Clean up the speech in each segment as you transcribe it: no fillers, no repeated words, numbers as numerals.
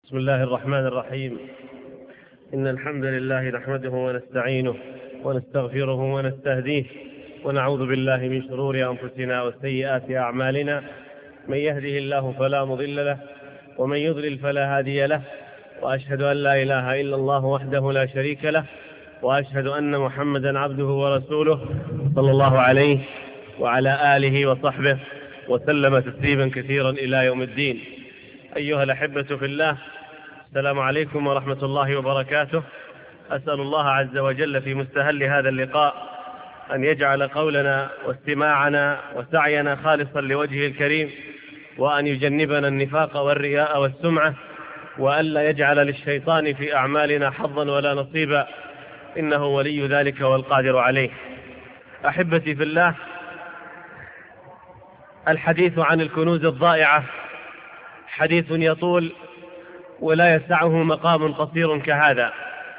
بسم الله الرحمن الرحيم. إن الحمد لله نحمده ونستعينه ونستغفره ونستهديه ونعوذ بالله من شرور أنفسنا وسيئات أعمالنا. من يهده الله فلا مضل له ومن يضلل فلا هادي له، وأشهد أن لا إله إلا الله وحده لا شريك له، وأشهد أن محمدا عبده ورسوله صلى الله عليه وعلى آله وصحبه وسلم تسليما كثيرا إلى يوم الدين. أيها الأحبة في الله، السلام عليكم ورحمة الله وبركاته. أسأل الله عز وجل في مستهل هذا اللقاء أن يجعل قولنا واستماعنا وسعينا خالصا لوجهه الكريم، وأن يجنبنا النفاق والرياء والسمعة، وألا يجعل للشيطان في أعمالنا حظا ولا نصيبا، إنه ولي ذلك والقادر عليه. أحبتي في الله، الحديث عن الكنوز الضائعة حديث يطول ولا يسعه مقام قصير كهذا،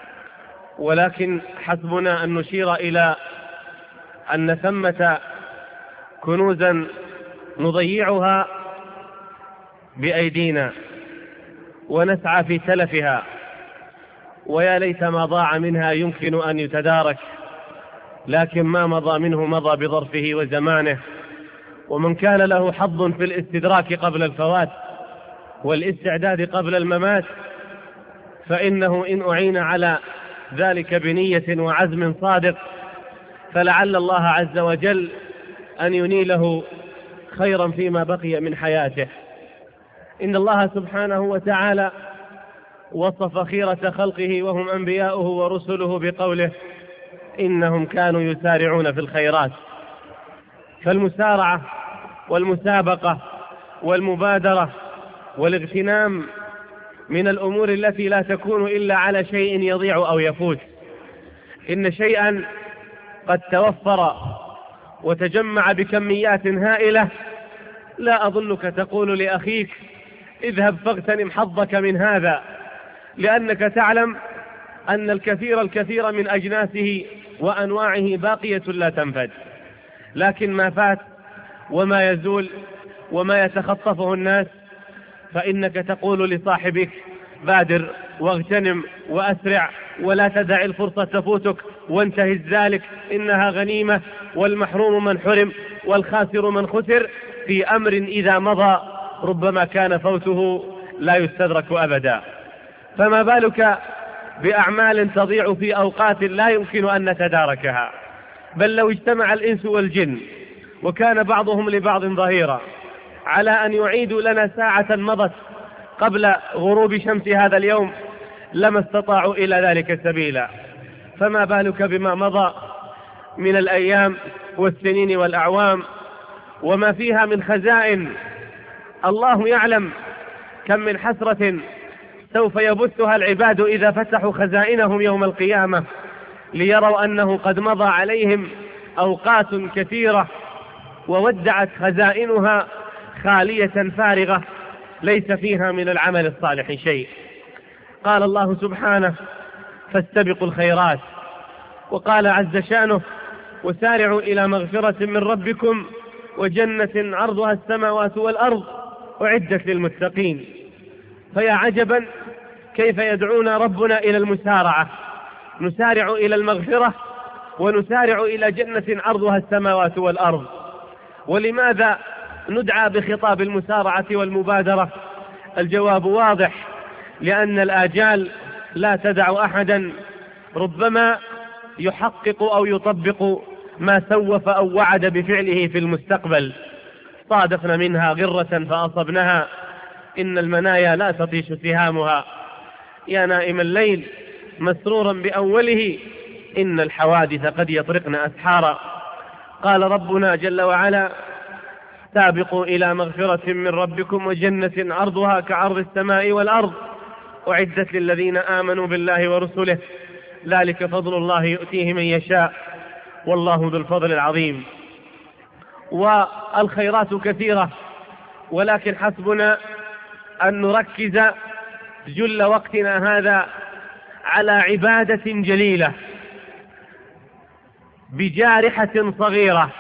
ولكن حسبنا أن نشير إلى أن ثمة كنوزا نضيعها بأيدينا ونسعى في تلفها، ويا ليت ما ضاع منها يمكن أن يتدارك، لكن ما مضى منه مضى بظرفه وزمانه. ومن كان له حظ في الاستدراك قبل الفوات والاستعداد قبل الممات، فإنه إن أعين على ذلك بنية وعزم صادق فلعل الله عز وجل أن ينيله خيرا فيما بقي من حياته. إن الله سبحانه وتعالى وصف خيرة خلقه وهم أنبياؤه ورسله بقوله: إنهم كانوا يسارعون في الخيرات. فالمسارعة والمسابقة والمبادرة والاغتنام من الأمور التي لا تكون إلا على شيء يضيع أو يفوت. إن شيئا قد توفر وتجمع بكميات هائلة، لا أظنك تقول لأخيك: اذهب فاغتنم حظك من هذا، لأنك تعلم أن الكثير من أجناسه وأنواعه باقية لا تنفد. لكن ما فات وما يزول وما يتخطفه الناس، فإنك تقول لصاحبك: بادر واغتنم وأسرع، ولا تدع الفرصة تفوتك، وانتهز ذلك، إنها غنيمة، والمحروم من حرم والخاسر من خسر، في أمر إذا مضى ربما كان فوته لا يستدرك أبدا. فما بالك بأعمال تضيع في أوقات لا يمكن أن نتداركها؟ بل لو اجتمع الإنس والجن وكان بعضهم لبعض ظهيرا على أن يعيدوا لنا ساعة مضت قبل غروب شمس هذا اليوم لما استطاعوا إلى ذلك سبيلا، فما بالك بما مضى من الأيام والسنين والأعوام وما فيها من خزائن. الله يعلم كم من حسرة سوف يبثها العباد إذا فتحوا خزائنهم يوم القيامة ليروا أنه قد مضى عليهم أوقات كثيرة وودعت خزائنها خالية فارغة ليس فيها من العمل الصالح شيء. قال الله سبحانه: فاستبقوا الخيرات. وقال عز شأنه: وسارعوا إلى مغفرة من ربكم وجنة عرضها السماوات والأرض أعدت للمتقين. فيا عجبا كيف يدعونا ربنا إلى المسارعة، نسارع إلى المغفرة ونسارع إلى جنة عرضها السماوات والأرض. ولماذا ندعى بخطاب المسارعة والمبادرة؟ الجواب واضح: لأن الآجال لا تدع أحدا ربما يحقق أو يطبق ما سوف أو وعد بفعله في المستقبل. صادفنا منها غرة فأصبنها، إن المنايا لا تطيش سهامها. يا نائم الليل مسرورا بأوله، إن الحوادث قد يطرقن أسحارا. قال ربنا جل وعلا: سابقوا إلى مغفرة من ربكم وجنة عرضها كعرض السماء والأرض أعدت للذين آمنوا بالله ورسله ذلك فضل الله يؤتيه من يشاء والله ذو الفضل العظيم. والخيرات كثيرة، ولكن حسبنا أن نركز جل وقتنا هذا على عبادة جليلة بجارحة صغيرة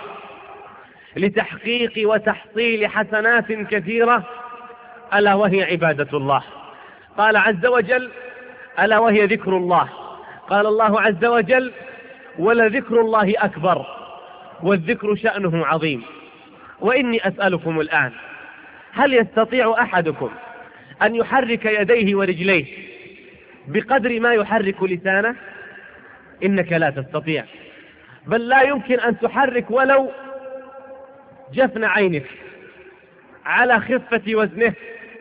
لتحقيق وتحصيل حسنات كثيرة، ألا وهي عبادة الله. قال عز وجل: ألا وهي ذكر الله. قال الله عز وجل: ولذكر الله أكبر والذكر شأنه عظيم. وإني أسألكم الآن: هل يستطيع أحدكم أن يحرك يديه ورجليه بقدر ما يحرك لسانه؟ إنك لا تستطيع، بل لا يمكن أن تحرك ولو جفن عينك على خفة وزنه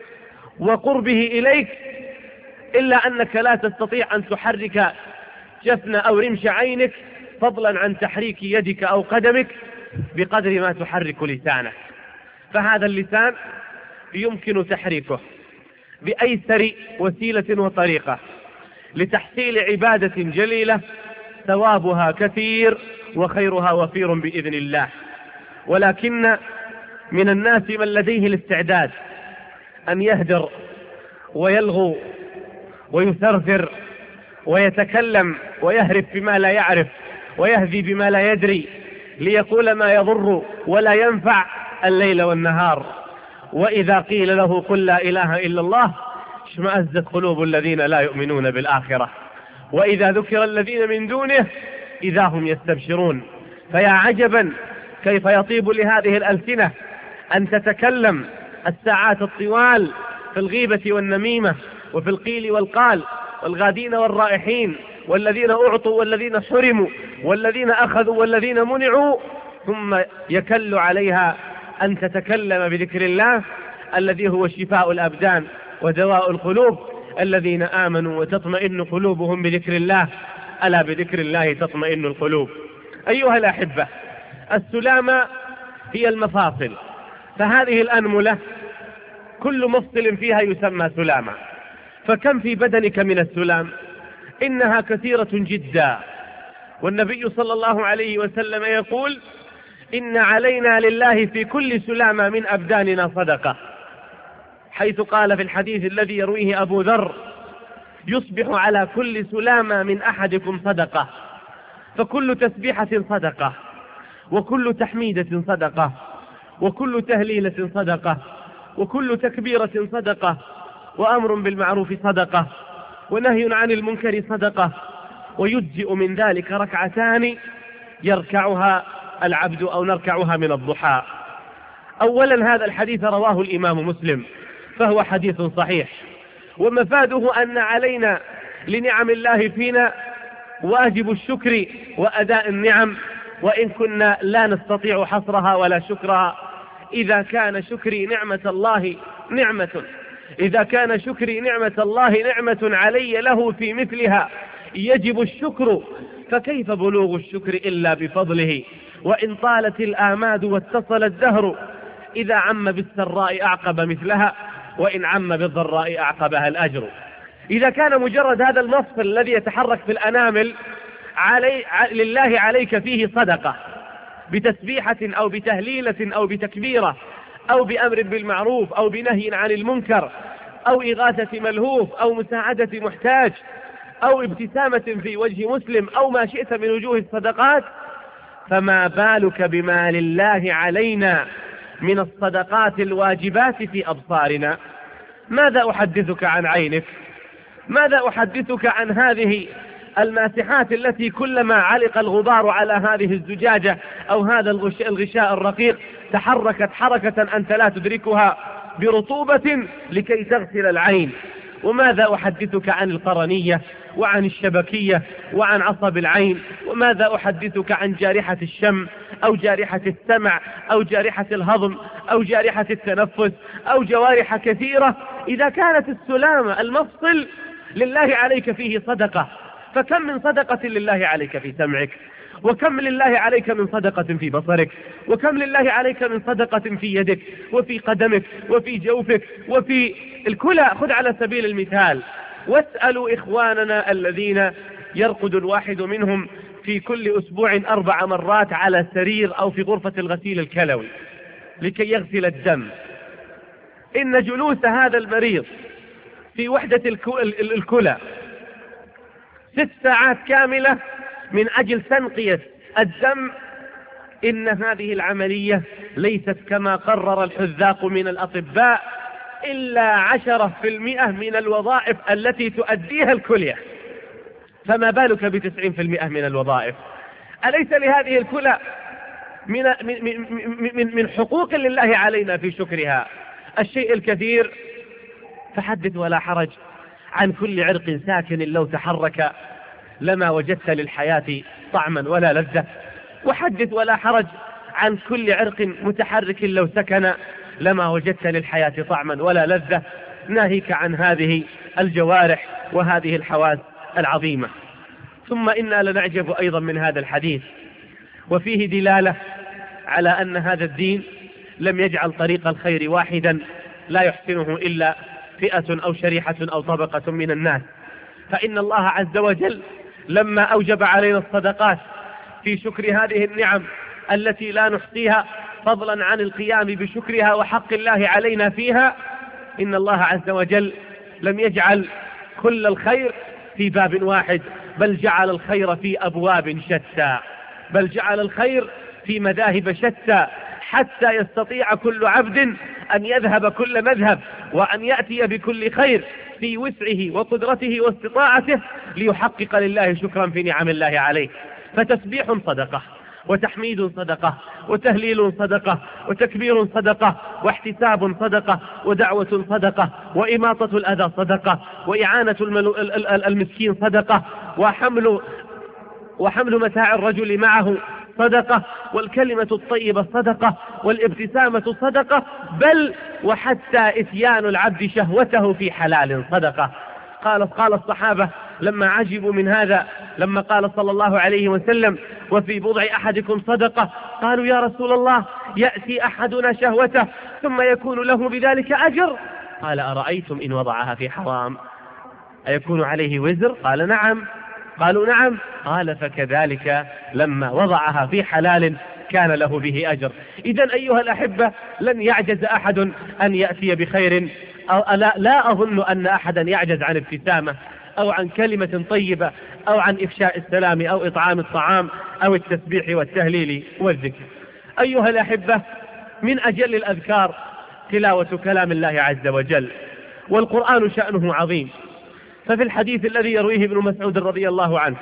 وقربه إليك، إلا أنك لا تستطيع أن تحرك جفن أو رمش عينك، فضلا عن تحريك يدك أو قدمك بقدر ما تحرك لسانك. فهذا اللسان يمكن تحريكه بأيسر وسيلة وطريقة لتحصيل عبادة جليلة ثوابها كثير وخيرها وفير بإذن الله. ولكن من الناس من لديه الاستعداد أن يهدر ويلغو ويثرثر ويتكلم ويهرف بما لا يعرف ويهذي بما لا يدري ليقول ما يضر ولا ينفع الليل والنهار. وإذا قيل له: قل لا إله إلا الله، اشمأزت قلوب الذين لا يؤمنون بالآخرة، وإذا ذكر الذين من دونه إذا هم يستبشرون. فيا عجبا كيف يطيب لهذه الألسنة أن تتكلم الساعات الطوال في الغيبة والنميمة وفي القيل والقال، والغادين والرائحين، والذين أعطوا والذين حرموا، والذين أخذوا والذين منعوا، ثم يكل عليها أن تتكلم بذكر الله الذي هو شفاء الأبدان ودواء القلوب. الذين آمنوا وتطمئن قلوبهم بذكر الله، ألا بذكر الله تطمئن القلوب. أيها الأحبة، السلامة هي المفاصل، فهذه الأنملة كل مفصل فيها يسمى سلامة. فكم في بدنك من السلام؟ إنها كثيرة جدا. والنبي صلى الله عليه وسلم يقول: إن علينا لله في كل سلامة من أبداننا صدقة، حيث قال في الحديث الذي يرويه أبو ذر: يصبح على كل سلامة من أحدكم صدقة. فكل تسبيحة صدقة، وكل تحميدة صدقة، وكل تهليلة صدقة، وكل تكبيرة صدقة، وأمر بالمعروف صدقة، ونهي عن المنكر صدقة، ويجزئ من ذلك ركعتان يركعها العبد أو نركعها من الضحى. أولا، هذا الحديث رواه الإمام مسلم، فهو حديث صحيح، ومفاده أن علينا لنعم الله فينا واجب الشكر وأداء النعم، وإن كنا لا نستطيع حصرها ولا شكرها. إذا كان شكري نعمة الله نعمة، إذا كان شكري نعمة الله نعمة علي له في مثلها يجب الشكر، فكيف بلوغ الشكر إلا بفضله؟ وإن طالت الآماد واتصل الدهر، إذا عم بالسراء أعقب مثلها، وإن عم بالضراء أعقبها الأجر. إذا كان مجرد هذا المفصل الذي يتحرك في الأنامل لله عليك فيه صدقة، بتسبيحة أو بتهليلة أو بتكبيرة أو بأمر بالمعروف أو بنهي عن المنكر أو إغاثة ملهوف أو مساعدة محتاج أو ابتسامة في وجه مسلم أو ما شئت من وجوه الصدقات، فما بالك بما لله علينا من الصدقات الواجبات في أبصارنا؟ ماذا أحدثك عن عينك؟ ماذا أحدثك عن هذه الماسحات التي كلما علق الغبار على هذه الزجاجة أو هذا الغشاء الرقيق تحركت حركة أنت لا تدركها برطوبة لكي تغسل العين؟ وماذا أحدثك عن القرنية وعن الشبكية وعن عصب العين؟ وماذا أحدثك عن جارحة الشم أو جارحة السمع أو جارحة الهضم أو جارحة التنفس أو جوارح كثيرة؟ إذا كانت السلامة المفصل لله عليك فيه صدقة، فكم من صدقة لله عليك في سمعك، وكم لله عليك من صدقة في بصرك، وكم لله عليك من صدقة في يدك وفي قدمك وفي جوفك وفي الكلى. خذ على سبيل المثال، واسألوا إخواننا الذين يرقد الواحد منهم في كل أسبوع 4 مرات على سرير أو في غرفة الغسيل الكلوي لكي يغسل الدم، إن جلوس هذا المريض في وحدة الكلى 6 ساعات كاملة من أجل تنقية الدم، إن هذه العملية ليست كما قرر الحذاق من الأطباء إلا 10% من الوظائف التي تؤديها الكلية، فما بالك ب90% من الوظائف؟ أليس لهذه الكلى من حقوق لله علينا في شكرها الشيء الكثير؟ فحدث ولا حرج عن كل عرق ساكن لو تحرك لما وجدت للحياة طعما ولا لذة، وحدث ولا حرج عن كل عرق متحرك لو سكن لما وجدت للحياة طعما ولا لذة، ناهيك عن هذه الجوارح وهذه الحواس العظيمة. ثم إنا لنعجب أيضا من هذا الحديث، وفيه دلالة على أن هذا الدين لم يجعل طريق الخير واحدا لا يحسنه إلا فئة أو شريحة أو طبقة من الناس. فإن الله عز وجل لما أوجب علينا الصدقات في شكر هذه النعم التي لا نحصيها فضلا عن القيام بشكرها وحق الله علينا فيها، إن الله عز وجل لم يجعل كل الخير في باب واحد، بل جعل الخير في أبواب شتى، بل جعل الخير في مذاهب شتى، حتى يستطيع كل عبد أن يذهب كل مذهب وأن يأتي بكل خير في وسعه وقدرته واستطاعته ليحقق لله شكرا في نعم الله عليه. فتسبيح صدقة، وتحميد صدقة، وتهليل صدقة، وتكبير صدقة، واحتساب صدقة، ودعوة صدقة، وإماطة الأذى صدقة، وإعانة المسكين صدقة، وحمل متاع الرجل معه صدقة، والكلمة الطيبة صدقة، والابتسامة صدقة، بل وحتى إتيان العبد شهوته في حلال صدقة. قال الصحابة لما عجبوا من هذا، لما قال صلى الله عليه وسلم: وفي بضع أحدكم صدقة، قالوا: يا رسول الله، يأتي أحدنا شهوته ثم يكون له بذلك أجر؟ قال: أرأيتم إن وضعها في حرام أيكون عليه وزر؟ قال: نعم. قالوا: نعم. قال: فكذلك لما وضعها في حلال كان له به أجر. إذن أيها الأحبة، لن يعجز أحد أن يأتي بخير، لا أظن أن أحدا يعجز عن ابتسامة أو عن كلمة طيبة أو عن إفشاء السلام أو إطعام الطعام أو التسبيح والتهليل والذكر. أيها الأحبة، من أجل الأذكار تلاوة كلام الله عز وجل، والقرآن شأنه عظيم. ففي الحديث الذي يرويه ابن مسعود رضي الله عنه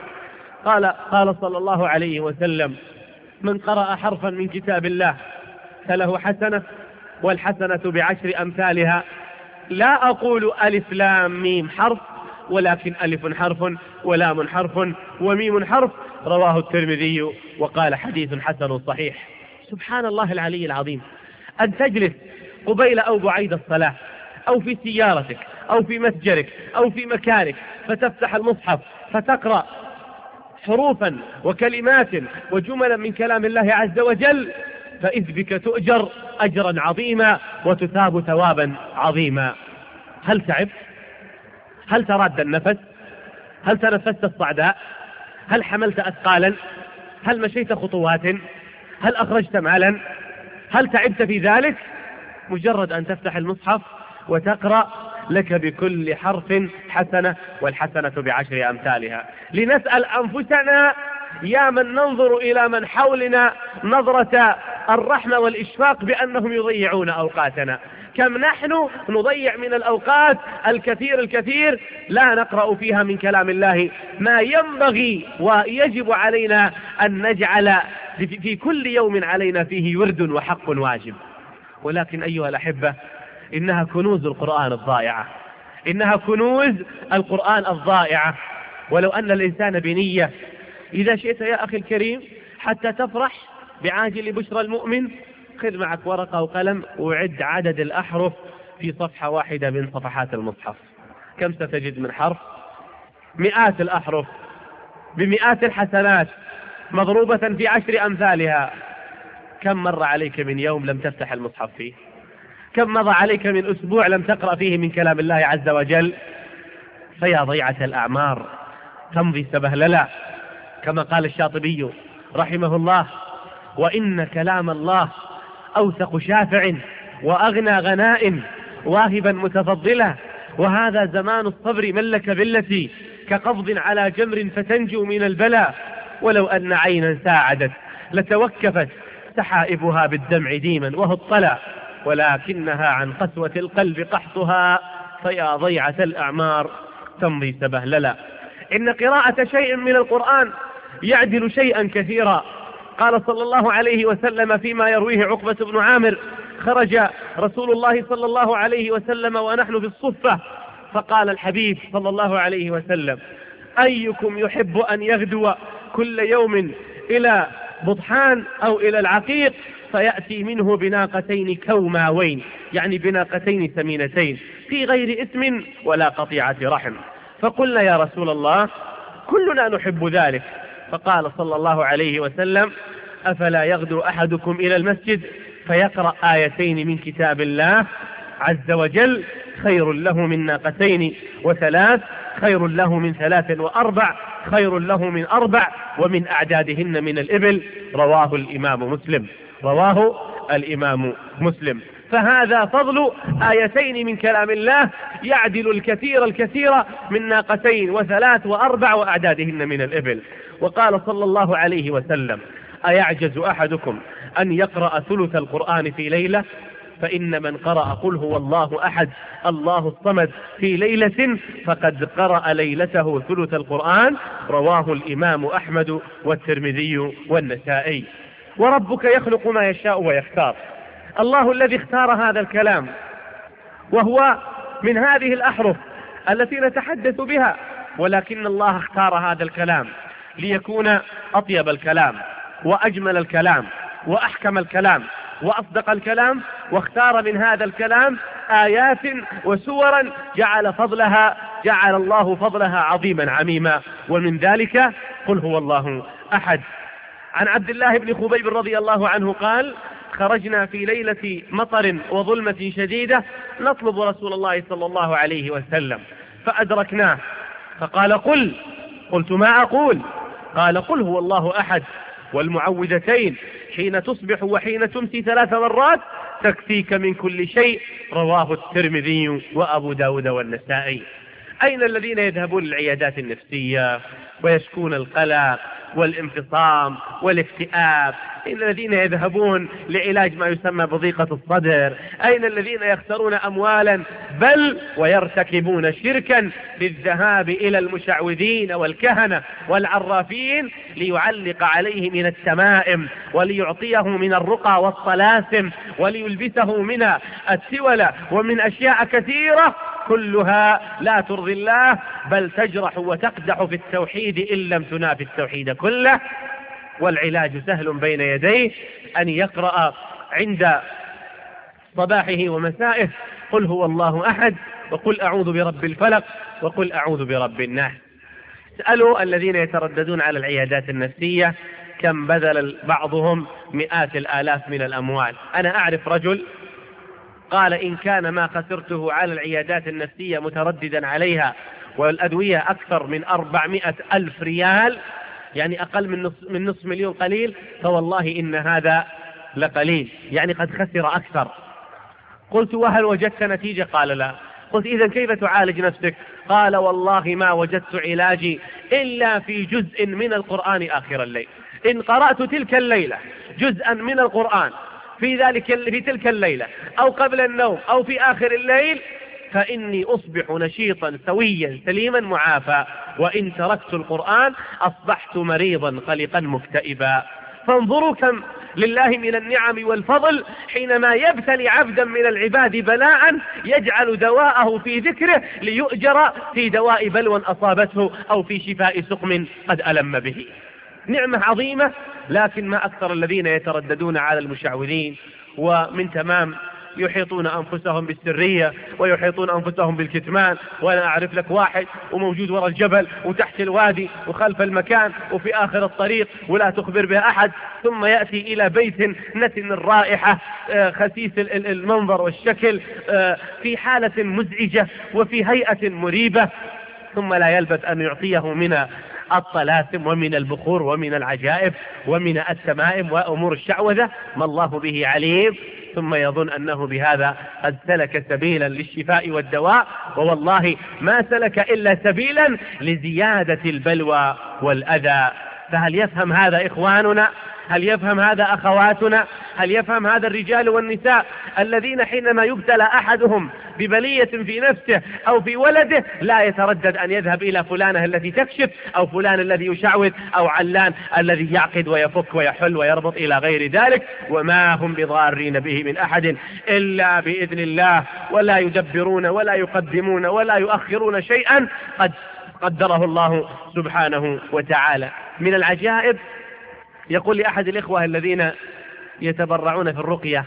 قال صلى الله عليه وسلم: من قرأ حرفا من كتاب الله فله حسنة، والحسنة ب10 أمثالها، لا أقول ألف لام ميم حرف، ولكن ألف حرف ولام حرف وميم حرف. رواه الترمذي وقال: حديث حسن صحيح. سبحان الله العلي العظيم، أن تجلس قبيل أو بعيد الصلاة، أو في سيارتك، أو في مسجرك، أو في مكانك، فتفتح المصحف فتقرأ حروفا وكلمات وجملا من كلام الله عز وجل، فإذ بك تؤجر أجرا عظيما وتثاب ثوابا عظيما. هل تعبت؟ هل تراد النفس؟ هل تنفست الصعداء؟ هل حملت أثقالا؟ هل مشيت خطوات؟ هل أخرجت مالا؟ هل تعبت في ذلك؟ مجرد أن تفتح المصحف وتقرأ لك بكل حرف حسنة، والحسنة ب10 أمثالها. لنسأل أنفسنا يا من ننظر إلى من حولنا نظرة الرحمة والإشفاق بأنهم يضيعون أوقاتنا، كم نحن نضيع من الأوقات الكثير لا نقرأ فيها من كلام الله ما ينبغي ويجب علينا أن نجعل في كل يوم علينا فيه ورد وحق واجب. ولكن أيها الأحبة، إنها كنوز القرآن الضائعة، إنها كنوز القرآن الضائعة. ولو أن الإنسان بنية، إذا شئت يا أخي الكريم حتى تفرح بعاجل بشرى المؤمن، خذ معك ورقة وقلم وعد عدد الأحرف في صفحة واحدة من صفحات المصحف. كم ستجد من حرف؟ مئات الأحرف بمئات الحسنات مضروبة في 10 أمثالها. كم مر عليك من يوم لم تفتح المصحف فيه؟ كم مضى عليك من أسبوع لم تقرأ فيه من كلام الله عز وجل؟ فيا ضيعة الأعمار تمضي سبهللا، كما قال الشاطبي رحمه الله: وإن كلام الله أوثق شافع، وأغنى غناء، واهبا متفضلا، وهذا زمان الصبر من لك بالتي، كقبض على جمر فتنجو من البلاء، ولو أن عينا ساعدت لتوكفت سحائبها بالدمع ديما وهو الطلع، ولكنها عن قسوة القلب قحطها، فيا ضيعة الأعمار تمضي سبهللا. إن قراءة شيء من القرآن يعدل شيئا كثيرا. قال صلى الله عليه وسلم فيما يرويه عقبة بن عامر: خرج رسول الله صلى الله عليه وسلم ونحن في الصفة، فقال الحبيب صلى الله عليه وسلم: أيكم يحب أن يغدو كل يوم إلى بطحان أو إلى العقيق فيأتي منه بناقتين كوماوين، يعني بناقتين سمينتين في غير إثم ولا قطيعة رحم. فقلنا: يا رسول الله كلنا نحب ذلك. فقال صلى الله عليه وسلم: أفلا يغدو أحدكم إلى المسجد فيقرأ آيتين من كتاب الله عز وجل خير له من ناقتين وثلاث، خير له من 3 و4، خير له من 4 ومن أعدادهن من الإبل. رواه الإمام مسلم. فهذا فضل آيتين من كلام الله يعدل الكثير من ناقتين و3 و4 وأعدادهن من الإبل. وقال صلى الله عليه وسلم: أيعجز أحدكم أن يقرأ ثلث القرآن في ليلة؟ فإن من قرأ قل هو الله أحد الله الصمد في ليلة فقد قرأ ليلته ثلث القرآن. رواه الإمام أحمد والترمذي والنسائي. وربك يخلق ما يشاء ويختار. الله الذي اختار هذا الكلام، وهو من هذه الأحرف التي نتحدث بها، ولكن الله اختار هذا الكلام ليكون أطيب الكلام وأجمل الكلام وأحكم الكلام وأصدق الكلام، واختار من هذا الكلام آيات وسورا جعل الله فضلها عظيما عميما. ومن ذلك قل هو الله أحد. عن عبد الله بن خبيب رضي الله عنه قال: خرجنا في ليلة مطر وظلمة شديدة نطلب رسول الله صلى الله عليه وسلم، فأدركناه فقال: قلت: ما أقول؟ قال: قل هو الله أحد والمعوذتين حين تصبح وحين تمسي 3 مرات تكفيك من كل شيء. رواه الترمذي وأبو داود والنسائي. أين الذين يذهبون للعيادات النفسية ويشكون القلق والانفصام والاكتئاب؟ أين الذين يذهبون لعلاج ما يسمى بضيقة الصدر؟ أين الذين يخسرون أموالا بل ويرتكبون شركا بالذهاب إلى المشعوذين والكهنة والعرافين ليعلق عليه من التمائم وليعطيه من الرقى والطلاسم وليلبسه من السولة ومن أشياء كثيرة كلها لا ترضي الله، بل تجرح وتقدح في التوحيد إن لم تنافي التوحيد كله. والعلاج سهل بين يديه، أن يقرأ عند صباحه ومسائه قل هو الله أحد، وقل أعوذ برب الفلق، وقل أعوذ برب الناس. اسألوا الذين يترددون على العيادات النفسية كم بذل بعضهم مئات الآلاف من الأموال. أنا أعرف رجل قال: إن كان ما خسرته على العيادات النفسية مترددا عليها والأدوية أكثر من 400,000 ريال، يعني أقل من نصف مليون قليل، فوالله إن هذا لقليل، يعني قد خسر أكثر. قلت: وهل وجدت نتيجة؟ قال: لا. قلت: إذن كيف تعالج نفسك؟ قال: والله ما وجدت علاجي إلا في جزء من القرآن آخر الليل. إن قرأت تلك الليلة جزءا من القرآن في تلك الليلة أو قبل النوم أو في آخر الليل فإني أصبح نشيطا سويا سليما معافى، وإن تركت القرآن أصبحت مريضا قلقا مكتئبا. فانظروا كم لله من النعم والفضل حينما يبتلي عبدا من العباد بلاء يجعل دواءه في ذكره ليؤجر في دواء بلوى أصابته أو في شفاء سقم قد ألم به. نعمة عظيمة، لكن ما أكثر الذين يترددون على المشعوذين، ومن تمام يحيطون أنفسهم بالسرية ويحيطون أنفسهم بالكتمان. وأنا أعرف لك واحد وموجود وراء الجبل وتحت الوادي وخلف المكان وفي آخر الطريق ولا تخبر به أحد، ثم يأتي إلى بيت نتن الرائحة خسيس المنظر والشكل في حالة مزعجة وفي هيئة مريبة، ثم لا يلبث أن يعطيه من الطلاسم ومن البخور ومن العجائب ومن التمائم وأمور الشعوذة ما الله به عليم، ثم يظن أنه بهذا قد سلك سبيلا للشفاء والدواء، ووالله ما سلك إلا سبيلا لزيادة البلوى والأذى. فهل يفهم هذا إخواننا؟ هل يفهم هذا أخواتنا؟ هل يفهم هذا الرجال والنساء الذين حينما يبتلى أحدهم ببلية في نفسه أو في ولده لا يتردد أن يذهب إلى فلانة التي تكشف، أو فلان الذي يشعوذ، أو علان الذي يعقد ويفك ويحل ويربط إلى غير ذلك، وما هم بضارين به من أحد إلا بإذن الله، ولا يدبرون ولا يقدمون ولا يؤخرون شيئا قد قدره الله سبحانه وتعالى. من العجائب، يقول لأحد الإخوة الذين يتبرعون في الرقية،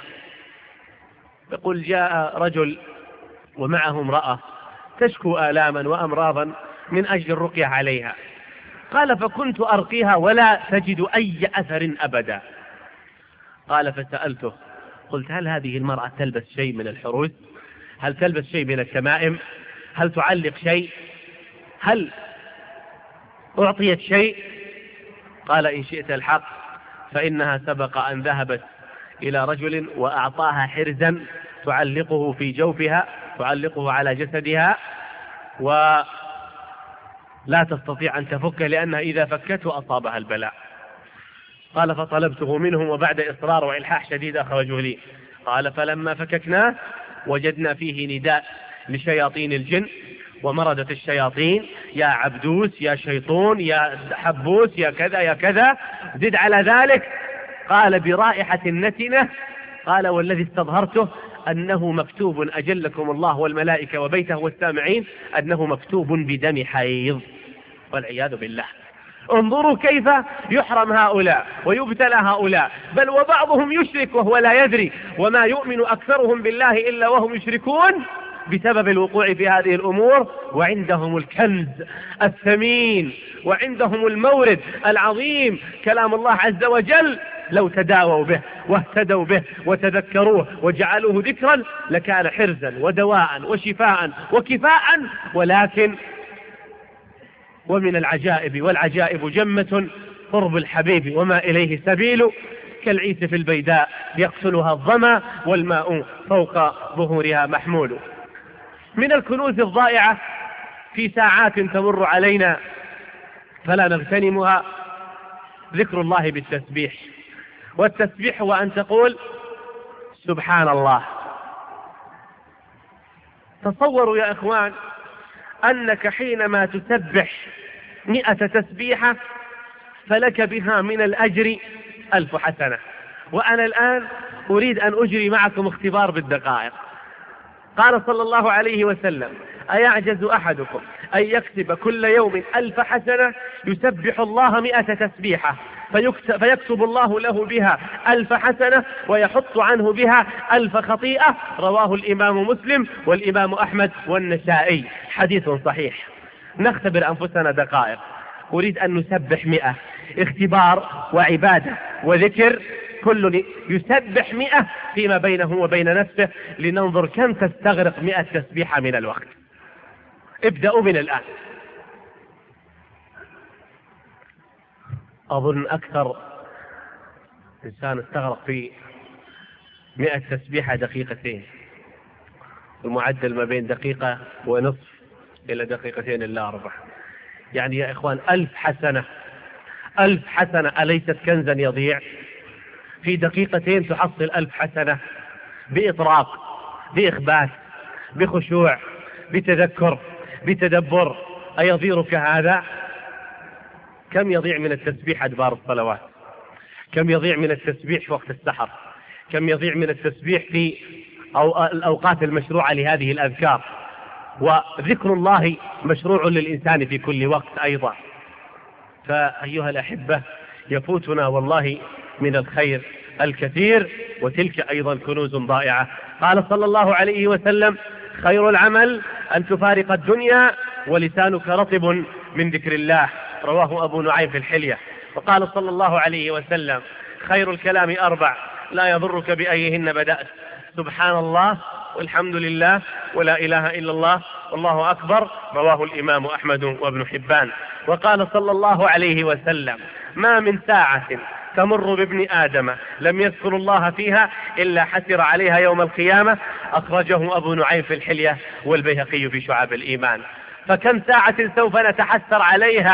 يقول جاء رجل ومعه امرأة تشكو آلاما وأمراضا من أجل الرقية عليها، قال فكنت أرقيها ولا تجد أي أثر أبدا. قال فسألته قلت هل هذه المرأة تلبس شيء من الحروز؟ هل تلبس شيء من التمائم؟ هل تعلق شيء؟ هل أعطيت شيء؟ قال إن شئت الحق فإنها سبق أن ذهبت إلى رجل وأعطاها حرزا تعلقه في جوفها، تعلقه على جسدها، ولا تستطيع أن تفكه لأنها إذا فكته أصابها البلاء. قال فطلبته منهم وبعد إصرار وإلحاح شديد أخرجوه لي. قال فلما فككناه وجدنا فيه نداء لشياطين الجن ومردة الشياطين، يا عبدوس يا شيطون يا حبوس يا كذا يا كذا، زد على ذلك. قال برائحة نتنة، قال والذي استظهرته أنه مكتوب أجلكم الله والملائكة وبيته والسامعين أنه مكتوب بدم حيض، والعياذ بالله. انظروا كيف يحرم هؤلاء ويبتلى هؤلاء، بل وبعضهم يشرك وهو لا يدري، وما يؤمن أكثرهم بالله إلا وهم يشركون بسبب الوقوع في هذه الأمور، وعندهم الكنز الثمين وعندهم المورد العظيم كلام الله عز وجل. لو تداووا به واهتدوا به وتذكروه وجعلوه ذكرا لكان حرزا ودواء وشفاء وكفاء. ولكن ومن العجائب والعجائب جمة قرب الحبيب وما إليه سبيل، كالعيس في البيداء يقتلها الظما والماء فوق ظهورها محمول. من الكنوز الضائعة في ساعات تمر علينا فلا نغتنمها ذكر الله بالتسبيح. والتسبيح هو أن تقول سبحان الله. تصوروا يا إخوان أنك حينما تسبح 100 تسبيحة فلك بها من الأجر 1000 حسنة. وأنا الآن أريد أن أجري معكم اختبار بالدقائق. قال صلى الله عليه وسلم أيعجز أحدكم أن يكتب كل يوم 1000 حسنة؟ يسبح الله 100 تسبيحة فيكتب الله له بها 1000 حسنة ويحط عنه بها 1000 خطيئة. رواه الإمام مسلم والإمام أحمد والنسائي، حديث صحيح. نختبر أنفسنا دقائق. أريد أن نسبح 100، اختبار وعبادة وذكر، كل يسبح 100 فيما بينه وبين نفسه، لننظر كم تستغرق 100 تسبيحة من الوقت. ابدأوا من الآن. أظن أكثر إنسان استغرق في 100 تسبيحة 2 دقيقة، المعدل ما بين 1.5 دقيقة إلى 2 دقيقتين إلا 4. يعني يا إخوان 1000 حسنة، 1000 حسنة أليست كنزا يضيع؟ في 2 دقيقتين تحصل 1000 حسنة بإطراق، بإخبات، بخشوع، بتذكر، بتدبر. أيضيرك هذا؟ كم يضيع من التسبيح أدبار الصلوات؟ كم يضيع من التسبيح في وقت السحر؟ كم يضيع من التسبيح في الأوقات المشروعة لهذه الأذكار؟ وذكر الله مشروع للإنسان في كل وقت أيضا. فأيها الأحبة يفوتنا والله من الخير الكثير، وتلك أيضا كنوز ضائعة. قال صلى الله عليه وسلم خير العمل أن تفارق الدنيا ولسانك رطب من ذكر الله، رواه أبو نعيم في الحلية. وقال صلى الله عليه وسلم خير الكلام 4 لا يضرك بأيهن بدأت، سبحان الله والحمد لله ولا إله إلا الله والله أكبر، رواه الإمام أحمد وابن حبان. وقال صلى الله عليه وسلم ما من ساعة تمر بابن آدم لم يذكر الله فيها إلا حسر عليها يوم القيامة، أخرجه أبو نعيم في الحلية والبيهقي في شعاب الإيمان. فكم ساعة سوف نتحسر عليها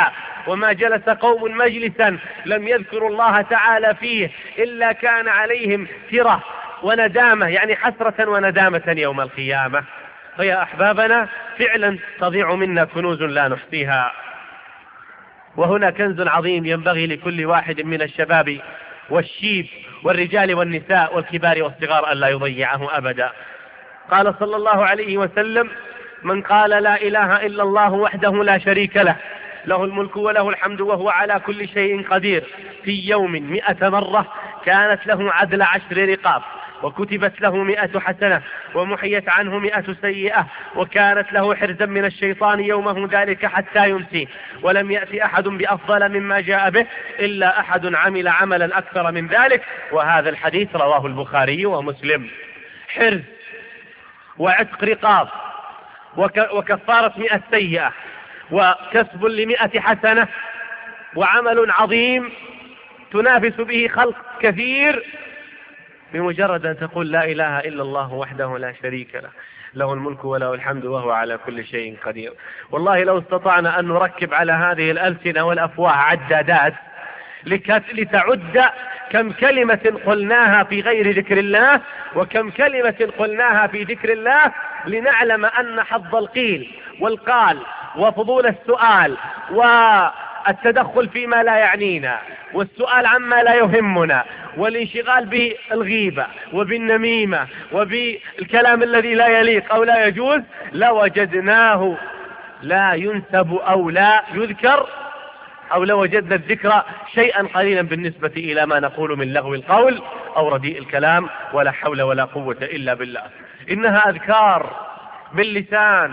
وما جلس قوم مجلسا لم يذكروا الله تعالى فيه إلا كان عليهم ترة وندامة، يعني حسرة وندامة يوم القيامة. فيا أحبابنا فعلا تضيع منا كنوز لا نحصيها، وهنا كنز عظيم ينبغي لكل واحد من الشباب والشيب والرجال والنساء والكبار والصغار ألا يضيعه أبدا. قال صلى الله عليه وسلم: من قال لا إله إلا الله وحده لا شريك له، له الملك وله الحمد وهو على كل شيء قدير، في يوم 100 مرة كانت له عدل 10 رقاب، وكتبت له 100 حسنة، ومحيت عنه 100 سيئة، وكانت له حرزا من الشيطان يومه ذلك حتى يمسي، ولم يأتي أحد بأفضل مما جاء به إلا أحد عمل عملا أكثر من ذلك. وهذا الحديث رواه البخاري ومسلم. حرز وعتق رقاب وكفارة 100 سيئة وكسب ل100 حسنة وعمل عظيم تنافس به خلق كثير، بمجرد أن تقول لا إله إلا الله وحده لا شريك له، له الملك وله الحمد وهو على كل شيء قدير. والله لو استطعنا أن نركب على هذه الألسنة والأفواه عدادات لتعد كم كلمة قلناها في غير ذكر الله وكم كلمة قلناها في ذكر الله، لنعلم أن حظ القيل والقال وفضول السؤال والتدخل فيما لا يعنينا والسؤال عما لا يهمنا والانشغال بالغيبة وبالنميمة وبالكلام الذي لا يليق أو لا يجوز لوجدناه لا ينسب أو لا يذكر، أو لوجدنا الذكر شيئا قليلا بالنسبة إلى ما نقول من لغو القول أو رديء الكلام، ولا حول ولا قوة إلا بالله. إنها أذكار باللسان،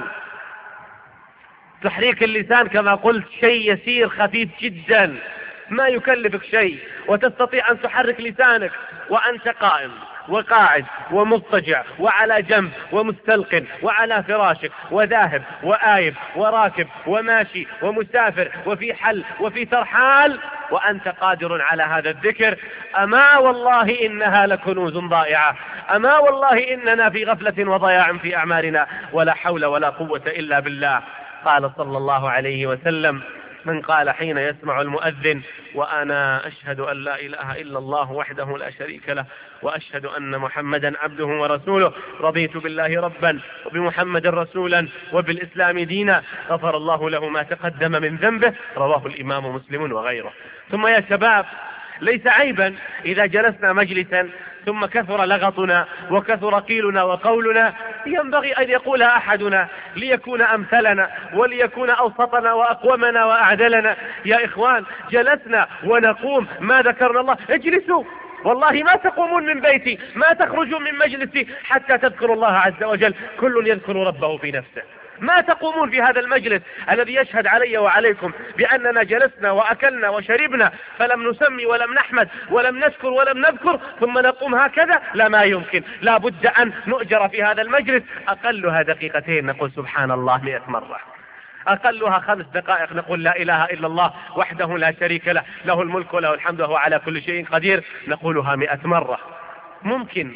تحريك اللسان كما قلت شيء يسير خفيف جدا ما يكلفك شيء، وتستطيع أن تحرك لسانك وأنت قائم وقاعد ومضطجع وعلى جنب ومستلق وعلى فراشك وذاهب وآيب وراكب وماشي ومسافر وفي حل وفي ترحال، وأنت قادر على هذا الذكر. أما والله إنها لكنوز ضائعة، أما والله إننا في غفلة وضياع في أعمارنا، ولا حول ولا قوة إلا بالله. قال صلى الله عليه وسلم: من قال حين يسمع المؤذن: وأنا أشهد أن لا إله إلا الله وحده لا شريك له وأشهد أن محمدا عبده ورسوله، رضيت بالله ربا وبمحمد رسولا وبالإسلام دينا، غفر الله له ما تقدم من ذنبه. رواه الإمام مسلم وغيره. ثم يا شباب، ليس عيبا إذا جلسنا مجلسا ثم كثر لغطنا وكثر قيلنا وقولنا، ينبغي أن يقولها أحدنا ليكون أمثلنا وليكون أوسطنا وأقومنا وأعدلنا. يا إخوان، جلسنا ونقوم ما ذكرنا الله. اجلسوا، والله ما تقومون من بيتي، ما تخرجون من مجلسي حتى تذكروا الله عز وجل. كل يذكر ربه في نفسه. ما تقومون في هذا المجلس الذي يشهد علي وعليكم بأننا جلسنا وأكلنا وشربنا فلم نسمي ولم نحمد ولم نشكر ولم نذكر، ثم نقوم هكذا؟ لا، ما يمكن. لا بد أن نؤجر في هذا المجلس. أقلها دقيقتين نقول سبحان الله 100 مرة، أقلها 5 دقائق نقول لا إله إلا الله وحده لا شريك له، له الملك وله الحمد وهو على كل شيء قدير، نقولها 100 مرة. ممكن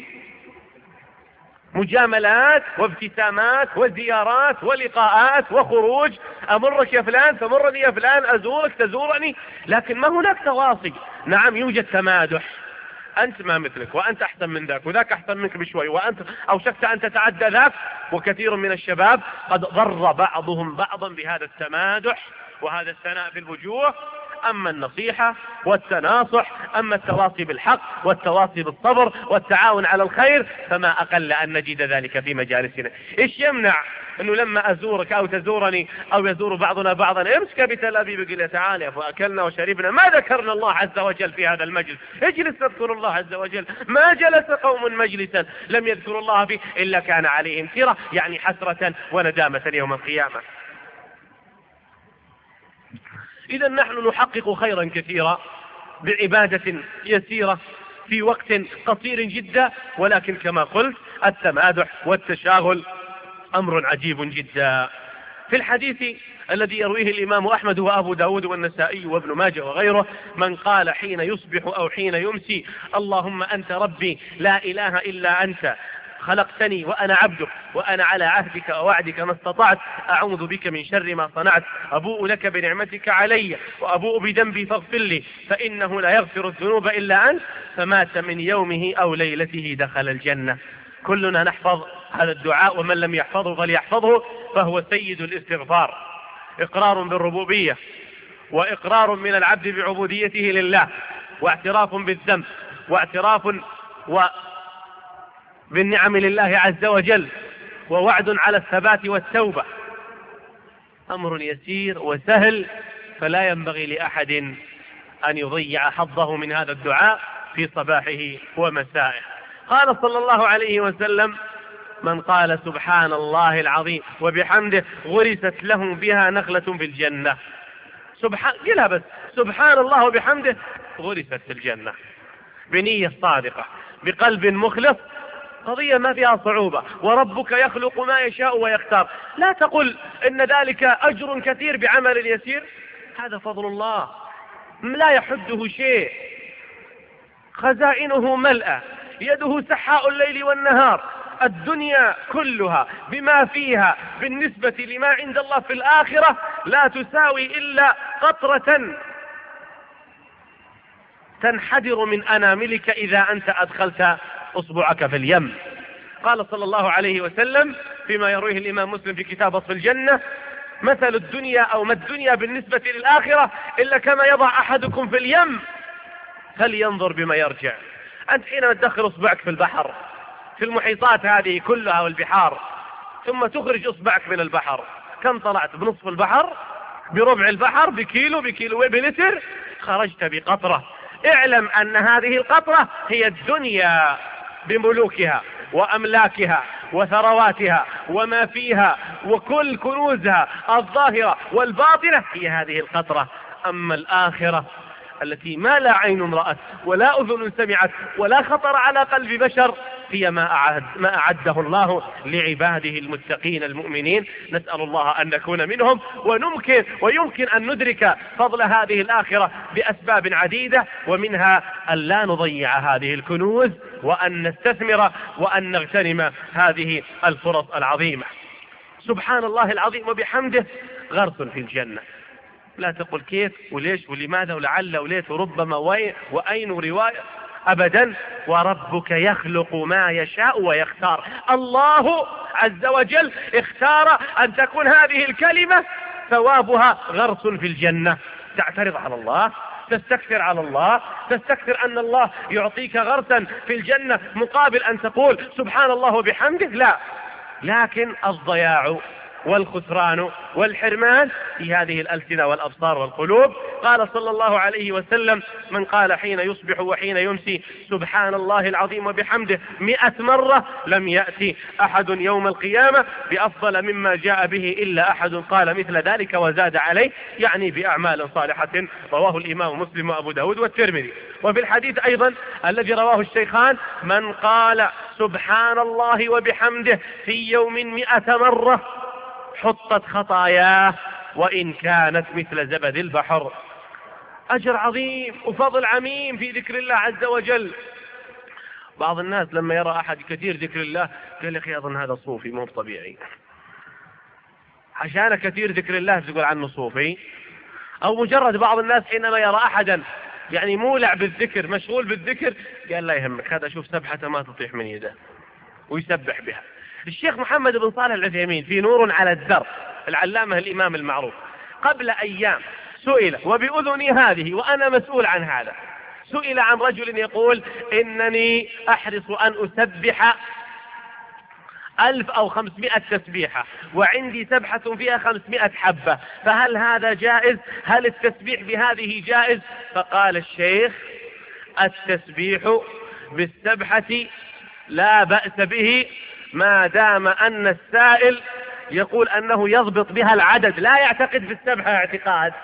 مجاملات وابتسامات وزيارات ولقاءات وخروج، أمرك يا فلان تمرني يا فلان، أزورك تزورني، لكن ما هناك تواصي. نعم يوجد تمادح، أنت ما مثلك وأنت أحسن من ذاك وذاك أحسن منك بشوي وأنت أوشكت أن تتعدى ذاك. وكثير من الشباب قد ضر بعضهم بعضا بهذا التمادح وهذا الثناء في الوجوه. أما النصيحة والتناصح، أما التواصي بالحق والتواصي بالصبر والتعاون على الخير، فما أقل أن نجد ذلك في مجالسنا. إيش يمنع أنه لما أزورك أو تزورني أو يزور بعضنا بعضا امسك بتلابيب قل يا تعالى فأكلنا وشربنا، ما ذكرنا الله عز وجل في هذا المجلس؟ اجلس نذكر الله عز وجل. ما جلس قوم مجلسا لم يذكروا الله فيه إلا كان عليهم ترة، يعني حسرة وندامة يوم القيامة. إذا نحن نحقق خيرا كثيرا بعبادة يسيرة في وقت قصير جدا، ولكن كما قلت التمادح والتشاغل أمر عجيب جدا. في الحديث الذي يرويه الإمام أحمد وأبو داود والنسائي وابن ماجه وغيره: من قال حين يصبح أو حين يمسي: اللهم أنت ربي لا إله إلا أنت خلقتني وأنا عبدك وأنا على عهدك ووعدك ما استطعت، أعوذ بك من شر ما صنعت، أبوء لك بنعمتك علي وأبوء بذنبي فاغفر لي فإنه لا يغفر الذنوب إلا أنت، فمات من يومه أو ليلته دخل الجنة. كلنا نحفظ هذا الدعاء، ومن لم يحفظه فليحفظه، فهو سيد الاستغفار. إقرار بالربوبية، وإقرار من العبد بعبوديته لله، واعتراف بالذنب، واعتراف بالنعم لله عز وجل، ووعد على الثبات والتوبة. أمر يسير وسهل، فلا ينبغي لأحد أن يضيع حظه من هذا الدعاء في صباحه ومسائه. قال صلى الله عليه وسلم: من قال سبحان الله العظيم وبحمده غرست له بها نخلة في الجنة. قلها بس، سبحان الله وبحمده غرست في الجنة، بنية صادقة، بقلب مخلص، قضية ما فيها صعوبة. وربك يخلق ما يشاء ويختار. لا تقل إن ذلك أجر كثير بعمل يسير، هذا فضل الله لا يحده شيء، خزائنه ملأى، يده سحاء الليل والنهار. الدنيا كلها بما فيها بالنسبة لما عند الله في الآخرة لا تساوي إلا قطرة تنحدر من أناملك إذا أنت أدخلت أصبعك في اليم. قال صلى الله عليه وسلم فيما يرويه الإمام مسلم في كتاب وصف الجنة: مثل الدنيا أو ما الدنيا بالنسبة للآخرة إلا كما يضع أحدكم في اليم فلينظر بما يرجع. أنت حينما تدخل أصبعك في البحر، في المحيطات هذه كلها والبحار، ثم تخرج أصبعك من البحر، كم طلعت؟ بنصف البحر، بربع البحر، بكيلو، بلتر، خرجت بقطرة. اعلم أن هذه القطرة هي الدنيا بملوكها وأملاكها وثرواتها وما فيها وكل كنوزها الظاهرة والباطنة، هي هذه القطرة. أما الآخرة التي ما لا عين رأت ولا أذن سمعت ولا خطر على قلب بشر، هي ما أعده الله لعباده المتقين المؤمنين. نسأل الله أن نكون منهم، ويمكن أن ندرك فضل هذه الآخرة بأسباب عديدة، ومنها أن لا نضيع هذه الكنوز، وأن نستثمر وأن نغتنم هذه الفرص العظيمة. سبحان الله العظيم وبحمده غرس في الجنة. لا تقل كيف وليش ولماذا ولعل وليت وربما وأين رواية، أبدا. وربك يخلق ما يشاء ويختار. الله عز وجل اختار أن تكون هذه الكلمة ثوابها غرس في الجنة. تعترض على الله، تستكثر على الله، تستكثر أن الله يعطيك غرسا في الجنة مقابل أن تقول سبحان الله وبحمده، لا. لكن الضياع والخسران والحرمان في هذه الألسنة والأبصار والقلوب. قال صلى الله عليه وسلم: من قال حين يصبح وحين يمسي سبحان الله العظيم وبحمده 100 مرة لم يأتي أحد يوم القيامة بأفضل مما جاء به إلا أحد قال مثل ذلك وزاد عليه، يعني بأعمال صالحة. رواه الإمام مسلم وأبو داود والترمذي. وفي الحديث أيضا الذي رواه الشيخان: من قال سبحان الله وبحمده في يوم 100 مرة حطت خطاياه وإن كانت مثل زبد البحر. أجر عظيم وفضل عميم في ذكر الله عز وجل. بعض الناس لما يرى أحد كثير ذكر الله قال لك يظن هذا صوفي، مو طبيعي. عشان كثير ذكر الله تقول عنه صوفي؟ أو مجرد بعض الناس حينما يرى أحدا يعني مولع بالذكر، مشغول بالذكر، قال لا يهمك، هذا شوف سبحته ما تطيح من يده ويسبح بها. الشيخ محمد بن صالح العثيمين في نور على الدرب، العلامة الإمام المعروف، قبل أيام سئل وبأذني هذه وأنا مسؤول عن هذا، سئل عن رجل يقول إنني أحرص أن أسبح 1000 أو 500 تسبيحة وعندي سبحة فيها 500 حبة، فهل هذا جائز؟ هل التسبيح بهذه جائز؟ فقال الشيخ: التسبيح بالسبحة لا بأس به ما دام أن السائل يقول أنه يضبط بها العدد، لا يعتقد في السبحة اعتقاد،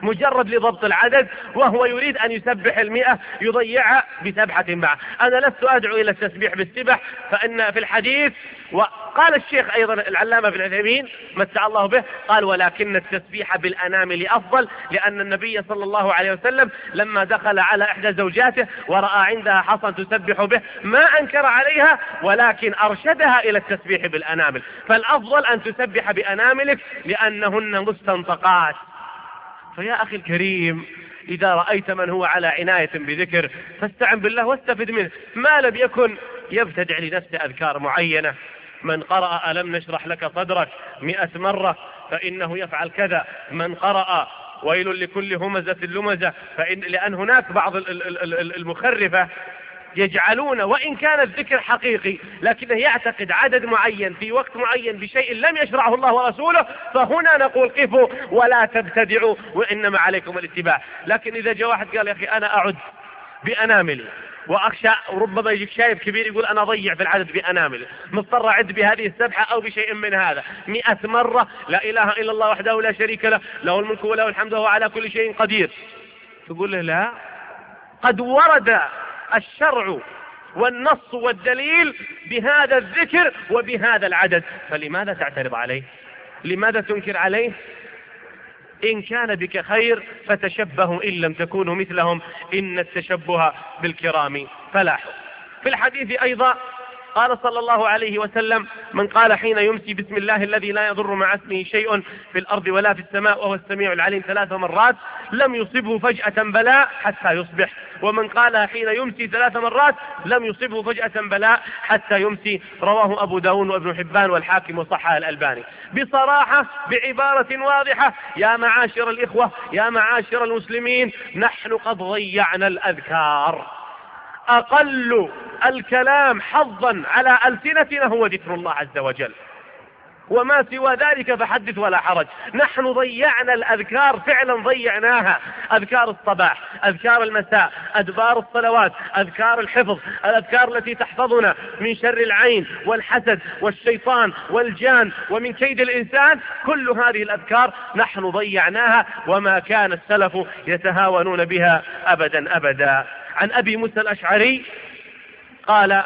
مجرد لضبط العدد، وهو يريد أن يسبح 100 يضيعها ب7 معه. أنا لست أدعو إلى التسبيح بالسبح، فإن في الحديث، وقال الشيخ أيضا العلامة بن عثيمين متع الله به، قال ولكن التسبيح بالأنامل أفضل، لأن النبي صلى الله عليه وسلم لما دخل على إحدى زوجاته ورأى عندها حصى تسبح به ما أنكر عليها، ولكن أرشدها إلى التسبيح بالأنامل. فالأفضل أن تسبح بأناملك لأنهن مستنطقات. فيا أخي الكريم، إذا رأيت من هو على عناية بذكر فاستعن بالله واستفد منه، ما لم يكن يبتدع لنفسه أذكار معينة. من قرأ ألم نشرح لك صدرك 100 مرة فإنه يفعل كذا، من قرأ ويل لكل همزة لمزة، لأن هناك بعض المخرفة يجعلون وإن كان الذكر حقيقي لكنه يعتقد عدد معين في وقت معين بشيء لم يشرعه الله ورسوله، فهنا نقول قفوا ولا تبتدعوا وإنما عليكم الاتباع. لكن إذا جاء واحد قال يا أخي أنا أعد بأناملي وأخشى ربما يجيك شايب كبير يقول أنا أضيع في العدد بأناملي، مضطر أعد بهذه السبحة أو بشيء من هذا 100 مرة، لا إله إلا الله وحده لا شريك له، له الملك وله الحمد وهو على كل شيء قدير. تقول له لا، قد ورد الشرع والنص والدليل بهذا الذكر وبهذا العدد، فلماذا تعترض عليه؟ لماذا تنكر عليه؟ إن كان بك خير فتشبهوا إن لم تكونوا مثلهم، إن التشبه بالكرام فلاح. في الحديث أيضا قال صلى الله عليه وسلم: من قال حين يمسي بسم الله الذي لا يضر مع اسمه شيء في الأرض ولا في السماء وهو السميع العليم 3 مرات لم يصبه فجأة بلاء حتى يصبح، ومن قال حين يمسي 3 مرات لم يصبه فجأة بلاء حتى يمسي. رواه أبو داود وابن حبان والحاكم وصححه الألباني. بصراحة بعبارة واضحة: يا معاشر الإخوة، يا معاشر المسلمين، نحن قد ضيعنا الأذكار. أقل الكلام حظا على ألسنتنا هو ذكر الله عز وجل، وما سوى ذلك فحدث ولا حرج. نحن ضيعنا الأذكار، فعلا ضيعناها. أذكار الصباح، أذكار المساء، أدبار الصلوات، أذكار الحفظ، الأذكار التي تحفظنا من شر العين والحسد والشيطان والجان ومن كيد الإنسان، كل هذه الأذكار نحن ضيعناها، وما كان السلف يتهاونون بها أبدا أبدا. عن أبي موسى الأشعري قال: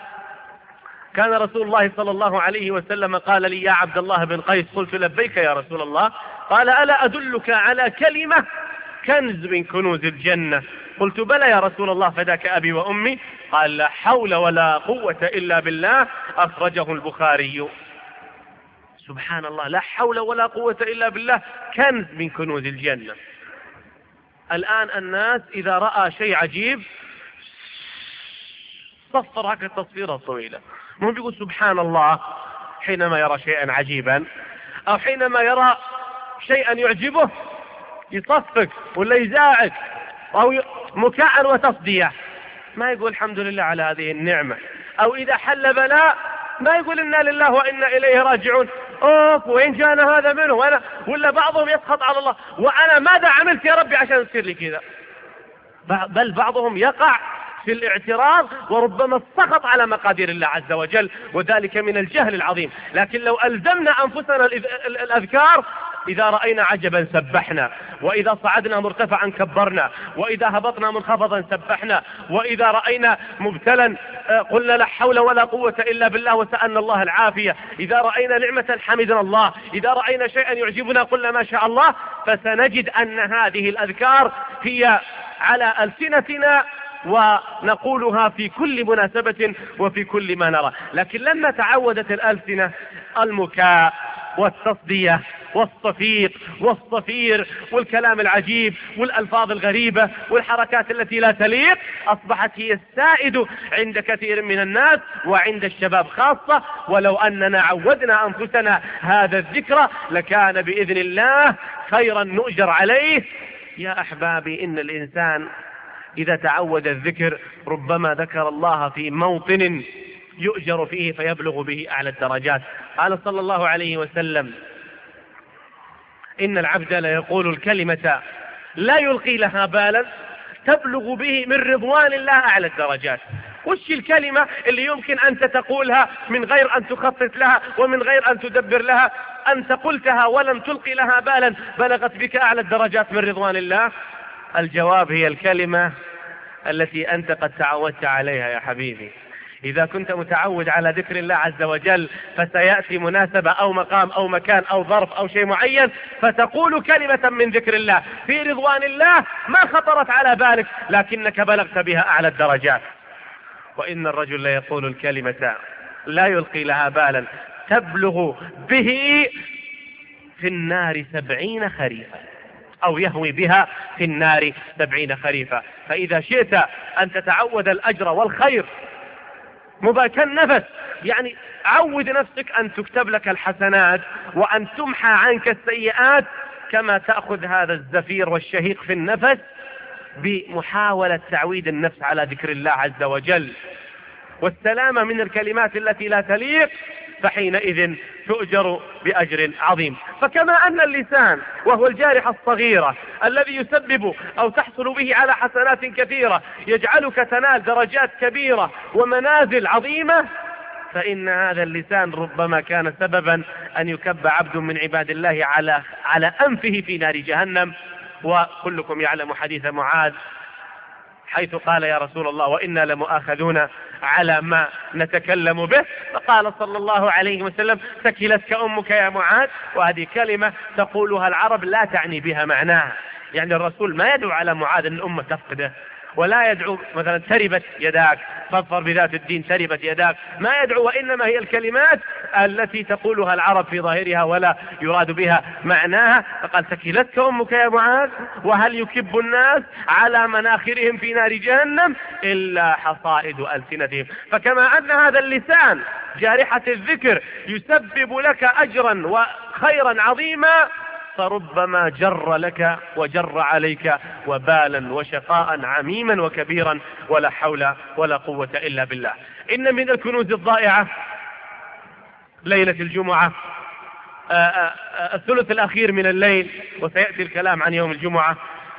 كان رسول الله صلى الله عليه وسلم قال لي: يا عبد الله بن قيس. قلت: لبيك يا رسول الله. قال: ألا أدلك على كلمة كنز من كنوز الجنة؟ قلت: بلى يا رسول الله، فداك أبي وأمي. قال: لا حول ولا قوة إلا بالله، أخرجه البخاري. سبحان الله، لا حول ولا قوة إلا بالله، كنز من كنوز الجنة. الآن الناس إذا رأى شيء عجيب صفر هكذا التصفيرة الطويلة، مو بيقول سبحان الله حينما يرى شيئا عجيبا، أو حينما يرى شيئا يعجبه يصفق ولا يزاعق أو مكاء وتصدية، ما يقول الحمد لله على هذه النعمة. أو إذا حل بلاء ما يقول إنا لله وإنا إليه راجعون، أوف وين جانا هذا منه، ولا بعضهم يسخط على الله: وأنا ماذا عملت يا ربي عشان تصير لي كذا؟ بل بعضهم يقع في الاعتراض وربما السخط على مقادير الله عز وجل، وذلك من الجهل العظيم. لكن لو ألزمنا أنفسنا الأذكار، إذا رأينا عجبا سبحنا، وإذا صعدنا مرتفعا كبرنا، وإذا هبطنا منخفضا سبحنا، وإذا رأينا مبتلا قلنا لا حول ولا قوة إلا بالله وسألنا الله العافية، إذا رأينا نعمة حمدنا الله، إذا رأينا شيئا يعجبنا قلنا ما شاء الله. فسنجد أن هذه الأذكار هي على ألسنتنا ونقولها في كل مناسبة وفي كل ما نرى. لكن لما تعودت الألسنة المكاء والتصدية والصفيق والصفير والكلام العجيب والألفاظ الغريبة والحركات التي لا تليق، أصبحت هي السائد عند كثير من الناس وعند الشباب خاصة. ولو أننا عودنا أنفسنا هذا الذكر لكان بإذن الله خيرا نؤجر عليه. يا أحبابي، إن الإنسان إذا تعود الذكر ربما ذكر الله في موطن يؤجر فيه فيبلغ به أعلى الدرجات. قال صلى الله عليه وسلم: إن العبد لا يقول الكلمة لا يلقي لها بالا تبلغ به من رضوان الله أعلى الدرجات. وش الكلمة اللي يمكن أنت تقولها من غير أن تخطط لها ومن غير أن تدبر لها، أنت قلتها ولم تلقي لها بالا بلغت بك أعلى الدرجات من رضوان الله؟ الجواب هي الكلمة التي أنت قد تعودت عليها يا حبيبي. إذا كنت متعود على ذكر الله عز وجل فسيأتي مناسبة أو مقام أو مكان أو ظرف أو شيء معين فتقول كلمة من ذكر الله في رضوان الله ما خطرت على بالك لكنك بلغت بها أعلى الدرجات. وإن الرجل لا يقول الكلمة لا يلقي لها بالا تبلغ به في النار 70 خريفا، أو يهوي بها في النار 70 خريفا. فإذا شئت أن تتعود الأجر والخير كالنفس، يعني عود نفسك أن تكتب لك الحسنات وأن تمحى عنك السيئات، كما تأخذ هذا الزفير والشهيق في النفس بمحاولة تعويد النفس على ذكر الله عز وجل والسلامة من الكلمات التي لا تليق، فحينئذ تؤجر بأجر عظيم. فكما أن اللسان وهو الجارحة الصغيرة الذي يسبب أو تحصل به على حسنات كثيرة يجعلك تنال درجات كبيرة ومنازل عظيمة، فإن هذا اللسان ربما كان سببا أن يكب عبد من عباد الله على أنفه في نار جهنم. وكلكم يعلم حديث معاذ حيث قال يا رسول الله وإنا لمؤاخذون على ما نتكلم به، فقال صلى الله عليه وسلم ثكلتك أمك يا معاذ. وهذه كلمة تقولها العرب لا تعني بها معناها، يعني الرسول ما يدعو على معاذ أن الأمة تفقده، ولا يدعو مثلا تربت يداك فاظفر بذات الدين تربت يداك، ما يدعو، وإنما هي الكلمات التي تقولها العرب في ظاهرها ولا يراد بها معناها. فقال ثكلتك أمك يا معاذ وهل يكب الناس على مناخرهم في نار جهنم إلا حصائد ألسنتهم. فكما أن هذا اللسان جارحة الذكر يسبب لك أجرا وخيرا عظيما، فربما جر لك وجر عليك وبالا وشقاء عميما وكبيرا ولا حول ولا قوة إلا بالله. إن من الكنوز الضائعة ليلة الجمعة، الثلث الأخير من الليل، وسيأتي الكلام عن يوم الجمعة.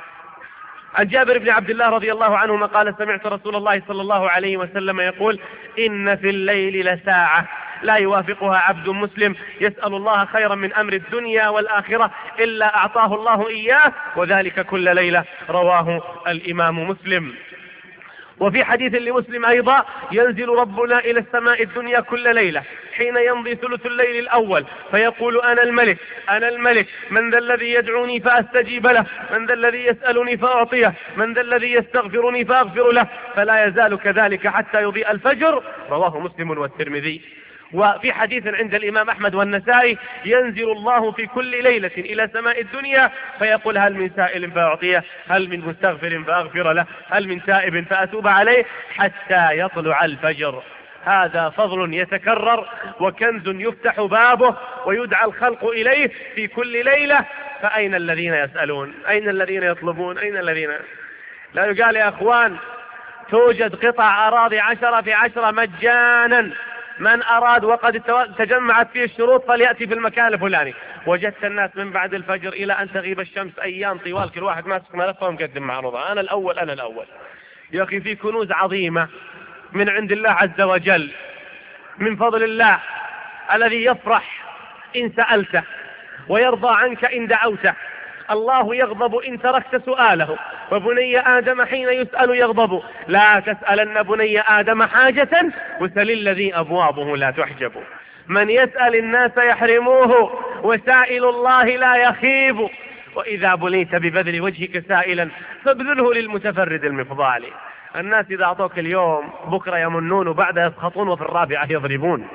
عن جابر بن عبد الله رضي الله عنهما قال سمعت رسول الله صلى الله عليه وسلم يقول إن في الليل لساعة لا يوافقها عبد مسلم يسأل الله خيرا من أمر الدنيا والآخرة إلا أعطاه الله إياه، وذلك كل ليلة. رواه الإمام مسلم. وفي حديث لمسلم أيضا ينزل ربنا إلى السماء الدنيا كل ليلة حين يمضي ثلث الليل الأول فيقول أنا الملك أنا الملك، من ذا الذي يدعوني فأستجيب له، من ذا الذي يسألني فأعطيه، من ذا الذي يستغفرني فأغفر له، فلا يزال كذلك حتى يضيء الفجر. رواه مسلم والترمذي. وفي حديث عند الإمام أحمد والنسائي ينزل الله في كل ليلة إلى سماء الدنيا فيقول هل من سائل فأعطيه، هل من مستغفر فأغفر له، هل من تائب فأتوب عليه، حتى يطلع الفجر. هذا فضل يتكرر وكنز يفتح بابه ويدعى الخلق إليه في كل ليلة. فأين الذين يسألون؟ أين الذين يطلبون؟ أين الذين لا يقال يا أخوان توجد قطع أراضي 10 في 10 مجانا، من أراد وقد تجمعت فيه الشروط فليأتي في المكان الفلاني. وجدت الناس من بعد الفجر إلى أن تغيب الشمس أيام طوال كل واحد ماسك ملفه ومقدم معروضة أنا الأول أنا الأول. يا أخي في كنوز عظيمة من عند الله عز وجل من فضل الله الذي يفرح إن سألته ويرضى عنك إن دعوته. الله يغضب إن تركت سؤاله، وبني آدم حين يسأل يغضب. لا تسألن بني آدم حاجة وسل الذي أبوابه لا تحجب. من يسأل الناس يحرموه وسائل الله لا يخيب. وإذا بليت ببذل وجهك سائلا فابذله للمتفرد المفضال. الناس إذا أعطوك اليوم بكرة يمنون وبعدها يسخطون وفي الرابعة يضربون.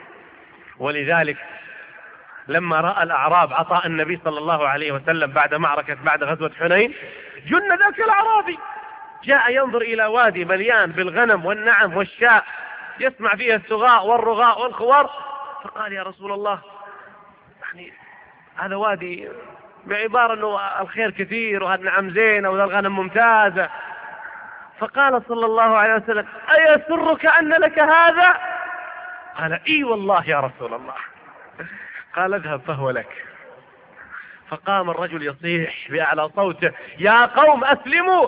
ولذلك لما رأى الأعراب عطاء النبي صلى الله عليه وسلم بعد غزوة حنين جن ذاك الأعرابي جاء ينظر إلى وادي مليان بالغنم والنعم والشاء يسمع فيها السغاء والرغاء والخوار، فقال يا رسول الله يعني هذا وادي بعبارة أنه الخير كثير وهذا النعم زينة وهذا الغنم ممتازة. فقال صلى الله عليه وسلم أيسرك أن لك هذا؟ قال إي والله يا رسول الله. قال اذهب فهو لك. فقام الرجل يصيح بأعلى صوته: يا قوم أسلموا،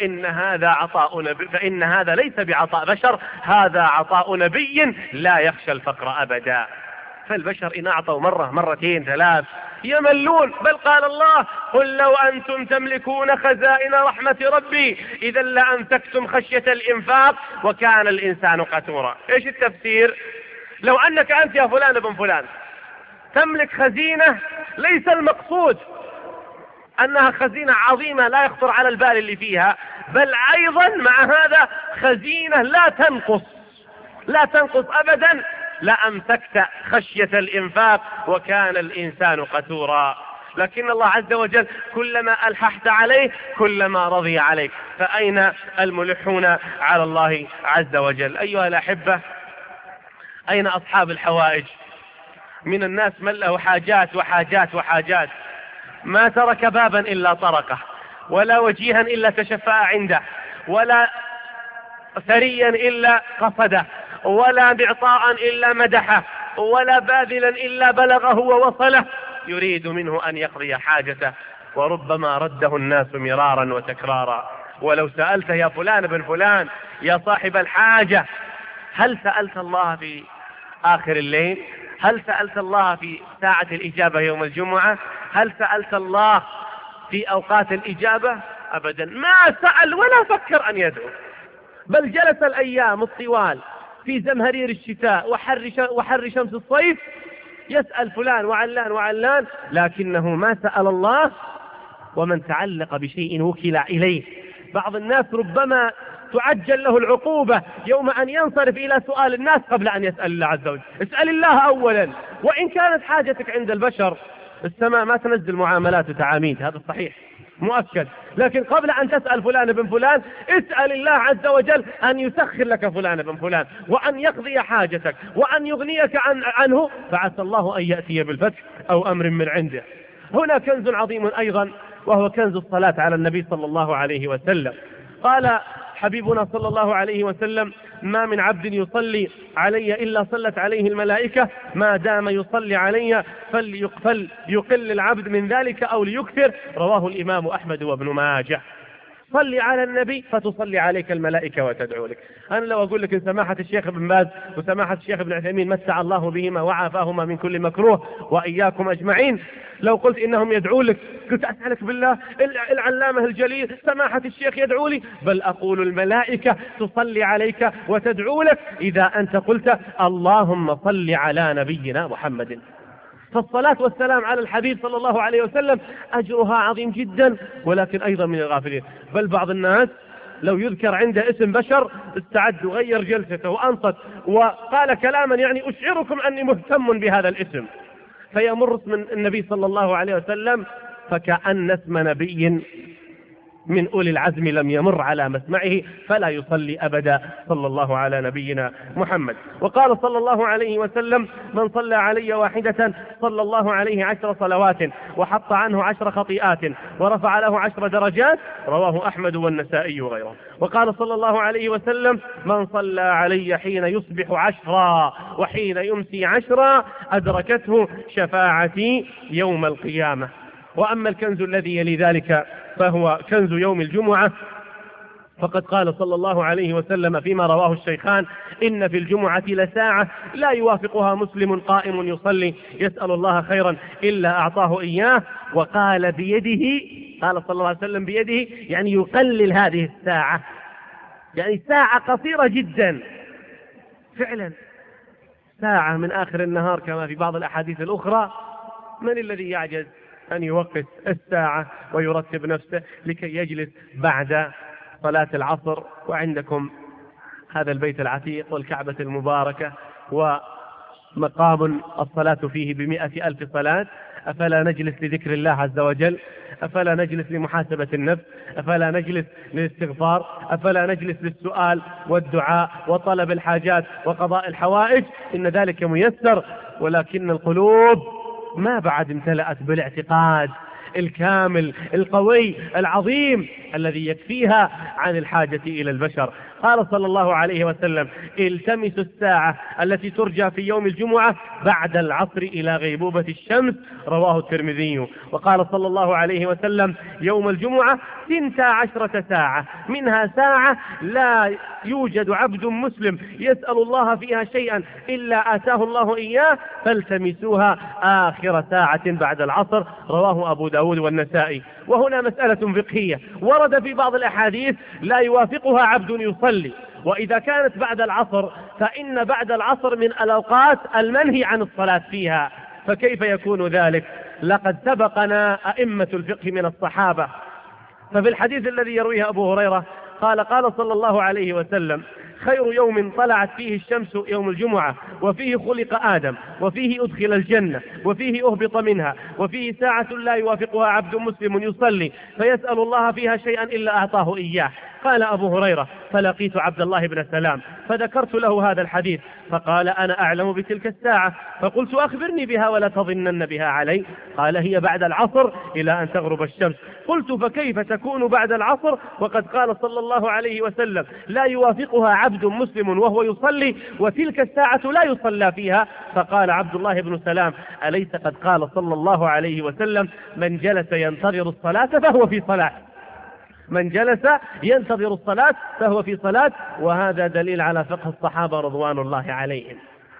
فإن هذا ليس بعطاء بشر، هذا عطاء نبي لا يخشى الفقر أبدا. فالبشر إن أعطوا مرة مرتين ثلاث يملون، بل قال الله: قل لو أنتم تملكون خزائن رحمة ربي إذا لأمسكتم خشية الإنفاق وكان الإنسان قتورا. إيش التفسير؟ لو أنك أنت يا فلان بن فلان تملك خزينة، ليس المقصود أنها خزينة عظيمة لا يخطر على البال اللي فيها، بل أيضا مع هذا خزينة لا تنقص أبدا، لأمسكت خشية الإنفاق وكان الإنسان قتورا. لكن الله عز وجل كلما ألححت عليه كلما رضي عليك، فأين الملحون على الله عز وجل؟ أيها الأحبة، أين أصحاب الحوائج؟ من الناس من له حاجات وحاجات وحاجات، ما ترك بابا إلا طرقه، ولا وجيها إلا تشفأ عنده، ولا ثريا إلا قصده، ولا معطاء إلا مدحه، ولا باذلا إلا بلغه ووصله، يريد منه أن يقضي حاجته، وربما رده الناس مرارا وتكرارا. ولو سألت يا فلان بن فلان يا صاحب الحاجة، هل سألت الله في آخر الليل؟ هل سألت الله في ساعة الإجابة يوم الجمعة؟ هل سألت الله في أوقات الإجابة؟ أبدا، ما سأل ولا فكر أن يدعو، بل جلس الأيام الطوال في زمهرير الشتاء وحر شمس الصيف يسأل فلان وعلان وعلان، لكنه ما سأل الله. ومن تعلق بشيء وكل إليه. بعض الناس ربما تعجل له العقوبة يوم أن ينصرف إلى سؤال الناس قبل أن يسأل الله عز وجل. اسأل الله أولا، وإن كانت حاجتك عند البشر، السماء ما تنزل معاملات وتعاميد، هذا صحيح مؤكد، لكن قبل أن تسأل فلان بن فلان اسأل الله عز وجل أن يسخر لك فلان بن فلان، وأن يقضي حاجتك، وأن يغنيك عنه، فعسى الله أن يأتي بالفتح أو أمر من عنده. هنا كنز عظيم أيضا، وهو كنز الصلاة على النبي صلى الله عليه وسلم. قال حبيبنا صلى الله عليه وسلم: ما من عبد يصلي علي إلا صلت عليه الملائكة ما دام يصلي علي، فليقل العبد من ذلك أو ليكثر. رواه الإمام أحمد وابن ماجه. صلي على النبي فتصلي عليك الملائكة وتدعو لك. أنا لو أقول لك إن سماحة الشيخ ابن باز وسماحة الشيخ ابن عثيمين متع الله بهما وعافاهما من كل مكروه وإياكم أجمعين، لو قلت إنهم يدعو لك، قلت أسألك بالله العلامة الجليل سماحة الشيخ يدعو لي؟ بل أقول الملائكة تصلي عليك وتدعو لك إذا أنت قلت اللهم صل على نبينا محمد. فالصلاة والسلام على الحبيب صلى الله عليه وسلم أجرها عظيم جدا، ولكن أيضا من الغافلين. بل بعض الناس لو يذكر عنده اسم بشر استعد وغير جلسته وأنصت وقال كلاما يعني أشعركم أني مهتم بهذا الاسم، فيمر اسم النبي صلى الله عليه وسلم فكأن اسم نبي من أولي العزم لم يمر على مسمعه، فلا يصلي أبدا صلى الله على نبينا محمد. وقال صلى الله عليه وسلم: من صلى علي واحدة صلى الله عليه 10 صلوات وحط عنه 10 خطيئات ورفع له 10 درجات. رواه أحمد والنسائي وغيره. وقال صلى الله عليه وسلم: من صلى علي حين يصبح 10 وحين يمسي 10 أدركته شفاعتي يوم القيامة. وأما الكنز الذي يلي ذلك فهو كنز يوم الجمعة، فقد قال صلى الله عليه وسلم فيما رواه الشيخان: إن في الجمعة لساعة لا يوافقها مسلم قائم يصلي يسأل الله خيرا إلا أعطاه إياه. وقال بيده، قال صلى الله عليه وسلم بيده، يعني يقلل هذه الساعة، يعني ساعة قصيرة جدا فعلا، ساعة من آخر النهار كما في بعض الأحاديث الأخرى. من الذي يعجز أن يوقف الساعة ويرتب نفسه لكي يجلس بعد صلاة العصر وعندكم هذا البيت العتيق والكعبة المباركة ومقام الصلاة فيه ب100,000 صلاة؟ أفلا نجلس لذكر الله عز وجل؟ أفلا نجلس لمحاسبة النفس؟ أفلا نجلس للاستغفار؟ أفلا نجلس للسؤال والدعاء وطلب الحاجات وقضاء الحوائج؟ إن ذلك ميسر، ولكن القلوب ما بعد امتلأت بالاعتقاد الكامل القوي العظيم الذي يكفيها عن الحاجة إلى البشر. قال صلى الله عليه وسلم: التمسوا الساعة التي ترجى في يوم الجمعة بعد العصر إلى غيبوبة الشمس، رواه الترمذي. وقال صلى الله عليه وسلم: يوم الجمعة 12 ساعة، منها ساعة لا يوجد عبد مسلم يسأل الله فيها شيئا إلا آتاه الله إياه، فالتمسوها آخر ساعة بعد العصر، رواه أبو داود والنسائي. وهنا مسألة فقهية ورد في بعض الأحاديث لا يوافقها عبد يصلي، وإذا كانت بعد العصر فإن بعد العصر من الأوقات المنهي عن الصلاة فيها، فكيف يكون ذلك؟ لقد سبقنا أئمة الفقه من الصحابة، ففي الحديث الذي يرويه أبو هريرة قال صلى الله عليه وسلم: خير يوم طلعت فيه الشمس يوم الجمعة، وفيه خلق آدم، وفيه أدخل الجنة، وفيه أهبط منها، وفيه ساعة لا يوافقها عبد مسلم يصلي فيسأل الله فيها شيئا إلا أعطاه إياه. قال أبو هريرة: فلقيت عبد الله بن سلام فذكرت له هذا الحديث، فقال: أنا أعلم بتلك الساعة. فقلت: أخبرني بها ولا تظنن بها علي. قال: هي بعد العصر إلى أن تغرب الشمس. قلت: فكيف تكون بعد العصر وقد قال صلى الله عليه وسلم: لا يوافقها عبد مسلم وهو يصلي، وتلك الساعة لا يصلى فيها؟ فقال عبد الله بن سلام: أليس قد قال صلى الله عليه وسلم: من جلس ينتظر الصلاة فهو في صلاة، من جلس ينتظر الصلاة فهو في صلاة. وهذا دليل على فقه الصحابة رضوان الله عليهم.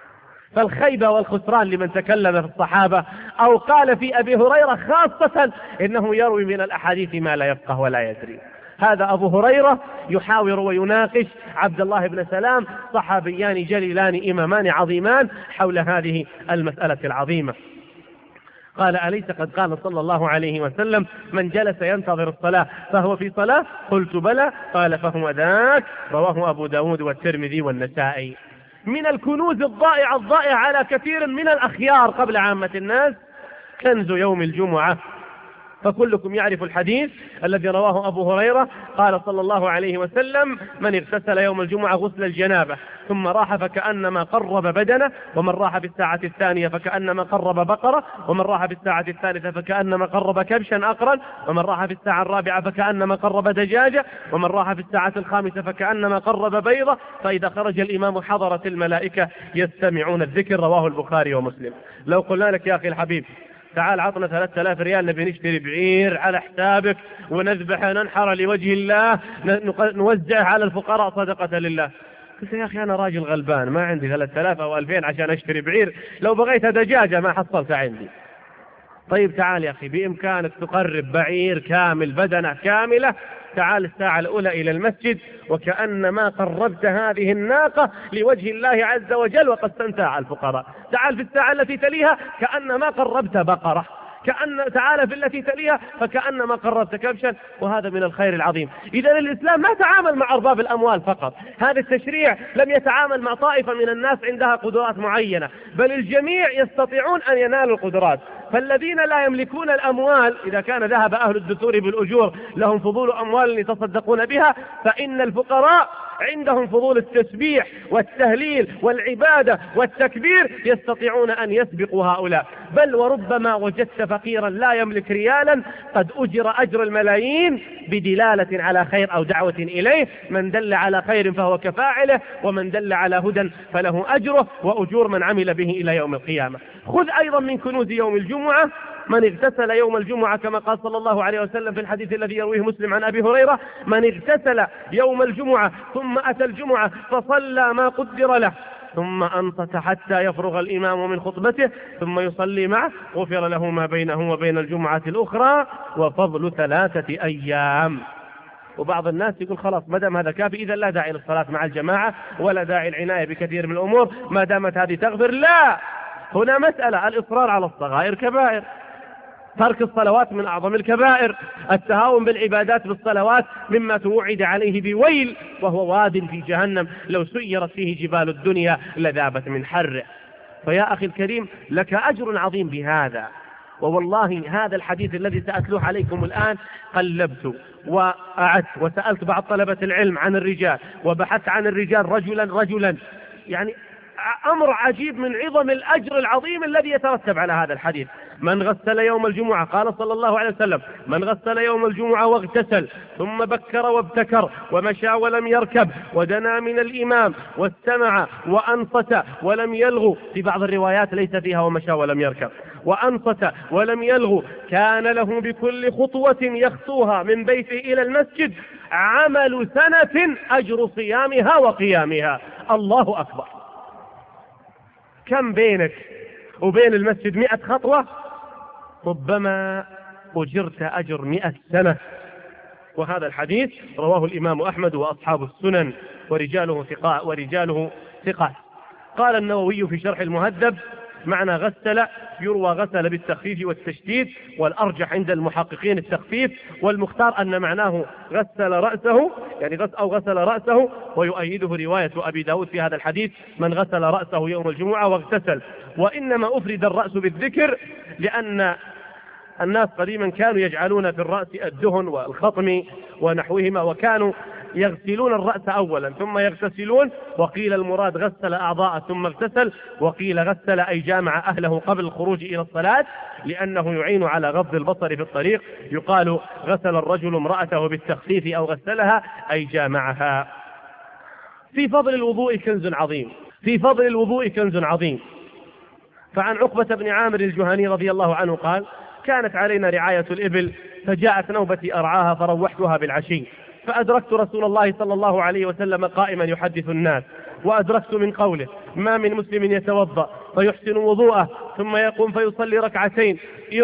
فالخيبة والخسران لمن تكلم في الصحابة أو قال في أبي هريرة خاصة إنه يروي من الأحاديث ما لا يفقه ولا يدري. هذا أبو هريرة يحاور ويناقش عبد الله بن سلام، صحابيان جليلان إمامان عظيمان، حول هذه المسألة العظيمة. قال: أليس قد قال صلى الله عليه وسلم: من جلس ينتظر الصلاة فهو في صلاة؟ قلت: بلى. قال: فهو ذاك، رواه أبو داود والترمذي والنسائي. من الكنوز الضائعة على كثير من الأخيار قبل عامة الناس كنز يوم الجمعة. فكلكم يعرف الحديث الذي رواه أبو هريرة قال صلى الله عليه وسلم: من اغتسل يوم الجمعة غسل الجنابة ثم راح فكأنما قرب بدنه، ومن راح في الساعة الثانية فكأنما قرب بقرة، ومن راح في الساعة الثالثة فكأنما قرب كبشا أقرا، ومن راح في الساعة الرابعة فكأنما قرب دجاجة، ومن راح في الساعة الخامسة فكأنما قرب بيضة، فإذا خرج الإمام حضرت الملائكة يستمعون الذكر، رواه البخاري ومسلم. لو قلنا لك يا أخي الحبيب: تعال عطنا 3000 ريال نبي نشتري بعير على حسابك ونذبح ننحر لوجه الله نوزعه على الفقراء صدقة لله، قلت: يا أخي أنا راجل غلبان ما عندي 3000 أو 2000 عشان أشتري بعير، لو بغيت دجاجة ما حصلت عندي. طيب تعال يا أخي، بإمكانك تقرب بعير كامل بدنة كاملة، تعال الساعة الأولى إلى المسجد وكأنما قربت هذه الناقة لوجه الله عز وجل وقسمتها على الفقراء. تعال في الساعة التي تليها كأنما قربت بقرة، تعال في التي تليها فكأنما قربت كبشا، وهذا من الخير العظيم. إذا الإسلام ما تعامل مع أرباب الأموال فقط، هذا التشريع لم يتعامل مع طائفة من الناس عندها قدرات معينة، بل الجميع يستطيعون أن ينالوا القدرات. فالذين لا يملكون الأموال إذا كان ذهب أهل الدثور بالأجور لهم فضول أموال يتصدقون بها، فإن الفقراء عندهم فضول التسبيح والتهليل والعبادة والتكبير يستطيعون أن يسبقوا هؤلاء. بل وربما وجدت فقيرا لا يملك ريالا قد أجر أجر الملايين بدلالة على خير أو دعوة إليه. من دل على خير فهو كفاعله، ومن دل على هدى فله أجره وأجور من عمل به إلى يوم القيامة. خذ أيضا من كنوز يوم الجمعة: من اغتسل يوم الجمعة كما قال صلى الله عليه وسلم في الحديث الذي يرويه مسلم عن أبي هريرة: من اغتسل يوم الجمعة ثم أتى الجمعة فصلى ما قدر له ثم أنصت حتى يفرغ الإمام من خطبته ثم يصلي معه غفر له ما بينه وبين الجمعة الأخرى وفضل 3 أيام. وبعض الناس يقول: خلاص ما دام هذا كافي إذا لا داعي للصلاة مع الجماعة ولا داعي العناية بكثير من الأمور ما دامت هذه تغفر. لا، هنا مسألة: الإصرار على الصغائر كبائر، ترك الصلوات من أعظم الكبائر، التهاون بالعبادات بالصلوات مما توعد عليه بويل وهو واد في جهنم لو سيرت فيه جبال الدنيا لذابت من حره. فيا أخي الكريم لك أجر عظيم بهذا. ووالله هذا الحديث الذي سأتلوه عليكم الآن قلبت وأعدت وسألت بعض طلبة العلم عن الرجال وبحثت عن الرجال رجلا، يعني أمر عجيب من عظم الأجر العظيم الذي يترتب على هذا الحديث. من غسل يوم الجمعة، قال صلى الله عليه وسلم: من غسل يوم الجمعة واغتسل ثم بكر وابتكر ومشى ولم يركب ودنا من الإمام واستمع وأنصت ولم يلغو، في بعض الروايات ليس فيها ومشى ولم يركب، وأنصت ولم يلغو، كان له بكل خطوة يخطوها من بيته إلى المسجد عمل سنة أجر صيامها وقيامها. الله أكبر! كم بينك وبين المسجد 100 خطوة؟ ربما أجرت أجر 100 سنة. وهذا الحديث رواه الإمام أحمد وأصحاب السنن ورجاله ثقات. قال النووي في شرح المهذب: معنى غسل يروى غسل بالتخفيف والتشديد، والأرجح عند المحققين التخفيف، والمختار أن معناه غسل رأسه، يعني غسل رأسه، ويؤيده رواية أبي داود في هذا الحديث: من غسل رأسه يوم الجمعة واغتسل. وإنما أفرد الرأس بالذكر لأن الناس قديما كانوا يجعلون في الرأس الدهن والخطم ونحوهما، وكانوا يغسلون الرأس أولا ثم يغتسلون، وقيل المراد غسل أعضاء ثم اغتسل، وقيل غسل أي جامع أهله قبل الخروج إلى الصلاة، لأنه يعين على غض البصر في الطريق. يقال غسل الرجل امرأته بالتخفيف أو غسلها أي جامعها. في فضل الوضوء كنز عظيم. فعن عقبة بن عامر الجهني رضي الله عنه قال: كانت علينا رعاية الإبل، فجاءت نوبتي أرعاها فروحتها بالعشي، فأدركت رسول الله صلى الله عليه وسلم قائما يحدث الناس، وأدركت من قوله: ما من مسلم يتوضأ فيحسن وضوءه ثم يقوم فيصلي ركعتين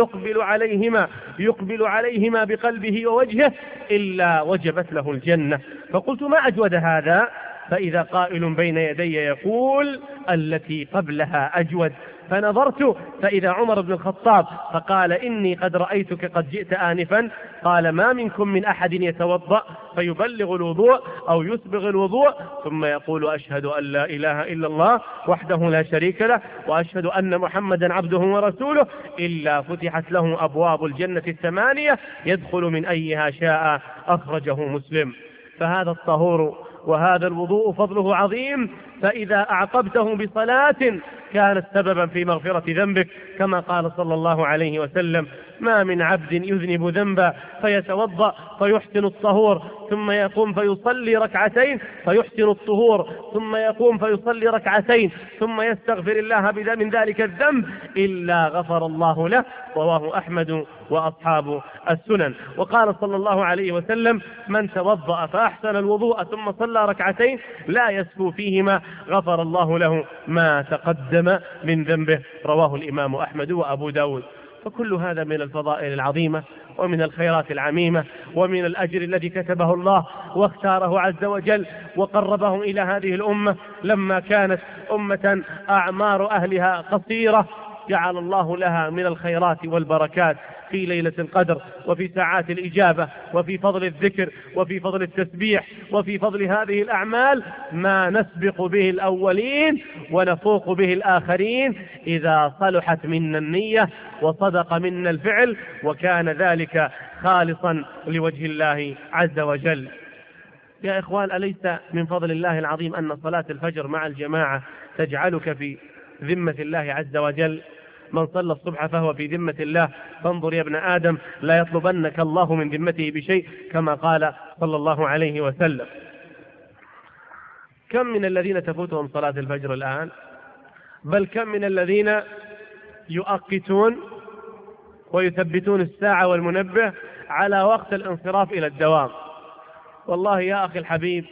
يقبل عليهما بقلبه ووجهه إلا وجبت له الجنة. فقلت: ما أجود هذا؟ فإذا قائل بين يدي يقول: التي قبلها أجود. فنظرت فإذا عمر بن الخطاب، فقال: إني قد رأيتك قد جئت آنفا. قال: ما منكم من أحد يتوضأ فيبلغ الوضوء أو يسبغ الوضوء ثم يقول: أشهد أن لا إله إلا الله وحده لا شريك له وأشهد أن محمدا عبده ورسوله إلا فتحت له أبواب الجنة 8 يدخل من أيها شاء. أخرجه مسلم. فهذا الطهور وهذا الوضوء فضله عظيم، فإذا أعقبته بصلاة كانت سببا في مغفرة ذنبك، كما قال صلى الله عليه وسلم: ما من عبد يذنب ذنبا فيتوضأ فيحسن الطهور ثم يقوم فيصلي ركعتين ثم يستغفر الله من ذلك الذنب إلا غفر الله له. رواه أحمد وأصحاب السنن. وقال صلى الله عليه وسلم: من توضأ فأحسن الوضوء ثم صلى ركعتين لا يسكو فيهما غفر الله له ما تقدم من ذنبه. رواه الإمام أحمد وأبو داود. فكل هذا من الفضائل العظيمة ومن الخيرات العميمة ومن الأجر الذي كتبه الله واختاره عز وجل وقربه إلى هذه الأمة لما كانت أمة أعمار أهلها قصيرة، جعل الله لها من الخيرات والبركات في ليلة القدر وفي ساعات الإجابة وفي فضل الذكر وفي فضل التسبيح وفي فضل هذه الأعمال ما نسبق به الأولين ونفوق به الآخرين إذا صلحت منا النية وصدق منا الفعل وكان ذلك خالصا لوجه الله عز وجل. يا إخوان، أليس من فضل الله العظيم أن صلاة الفجر مع الجماعة تجعلك في ذمة الله عز وجل؟ من صلى الصبح فهو في ذمة الله، فانظر يا ابن آدم لا يطلبنك الله من ذمته بشيء، كما قال صلى الله عليه وسلم. كم من الذين تفوتهم صلاة الفجر الآن؟ بل كم من الذين يؤقتون ويثبتون الساعة والمنبه على وقت الانصراف إلى الدوام. والله يا أخي الحبيب،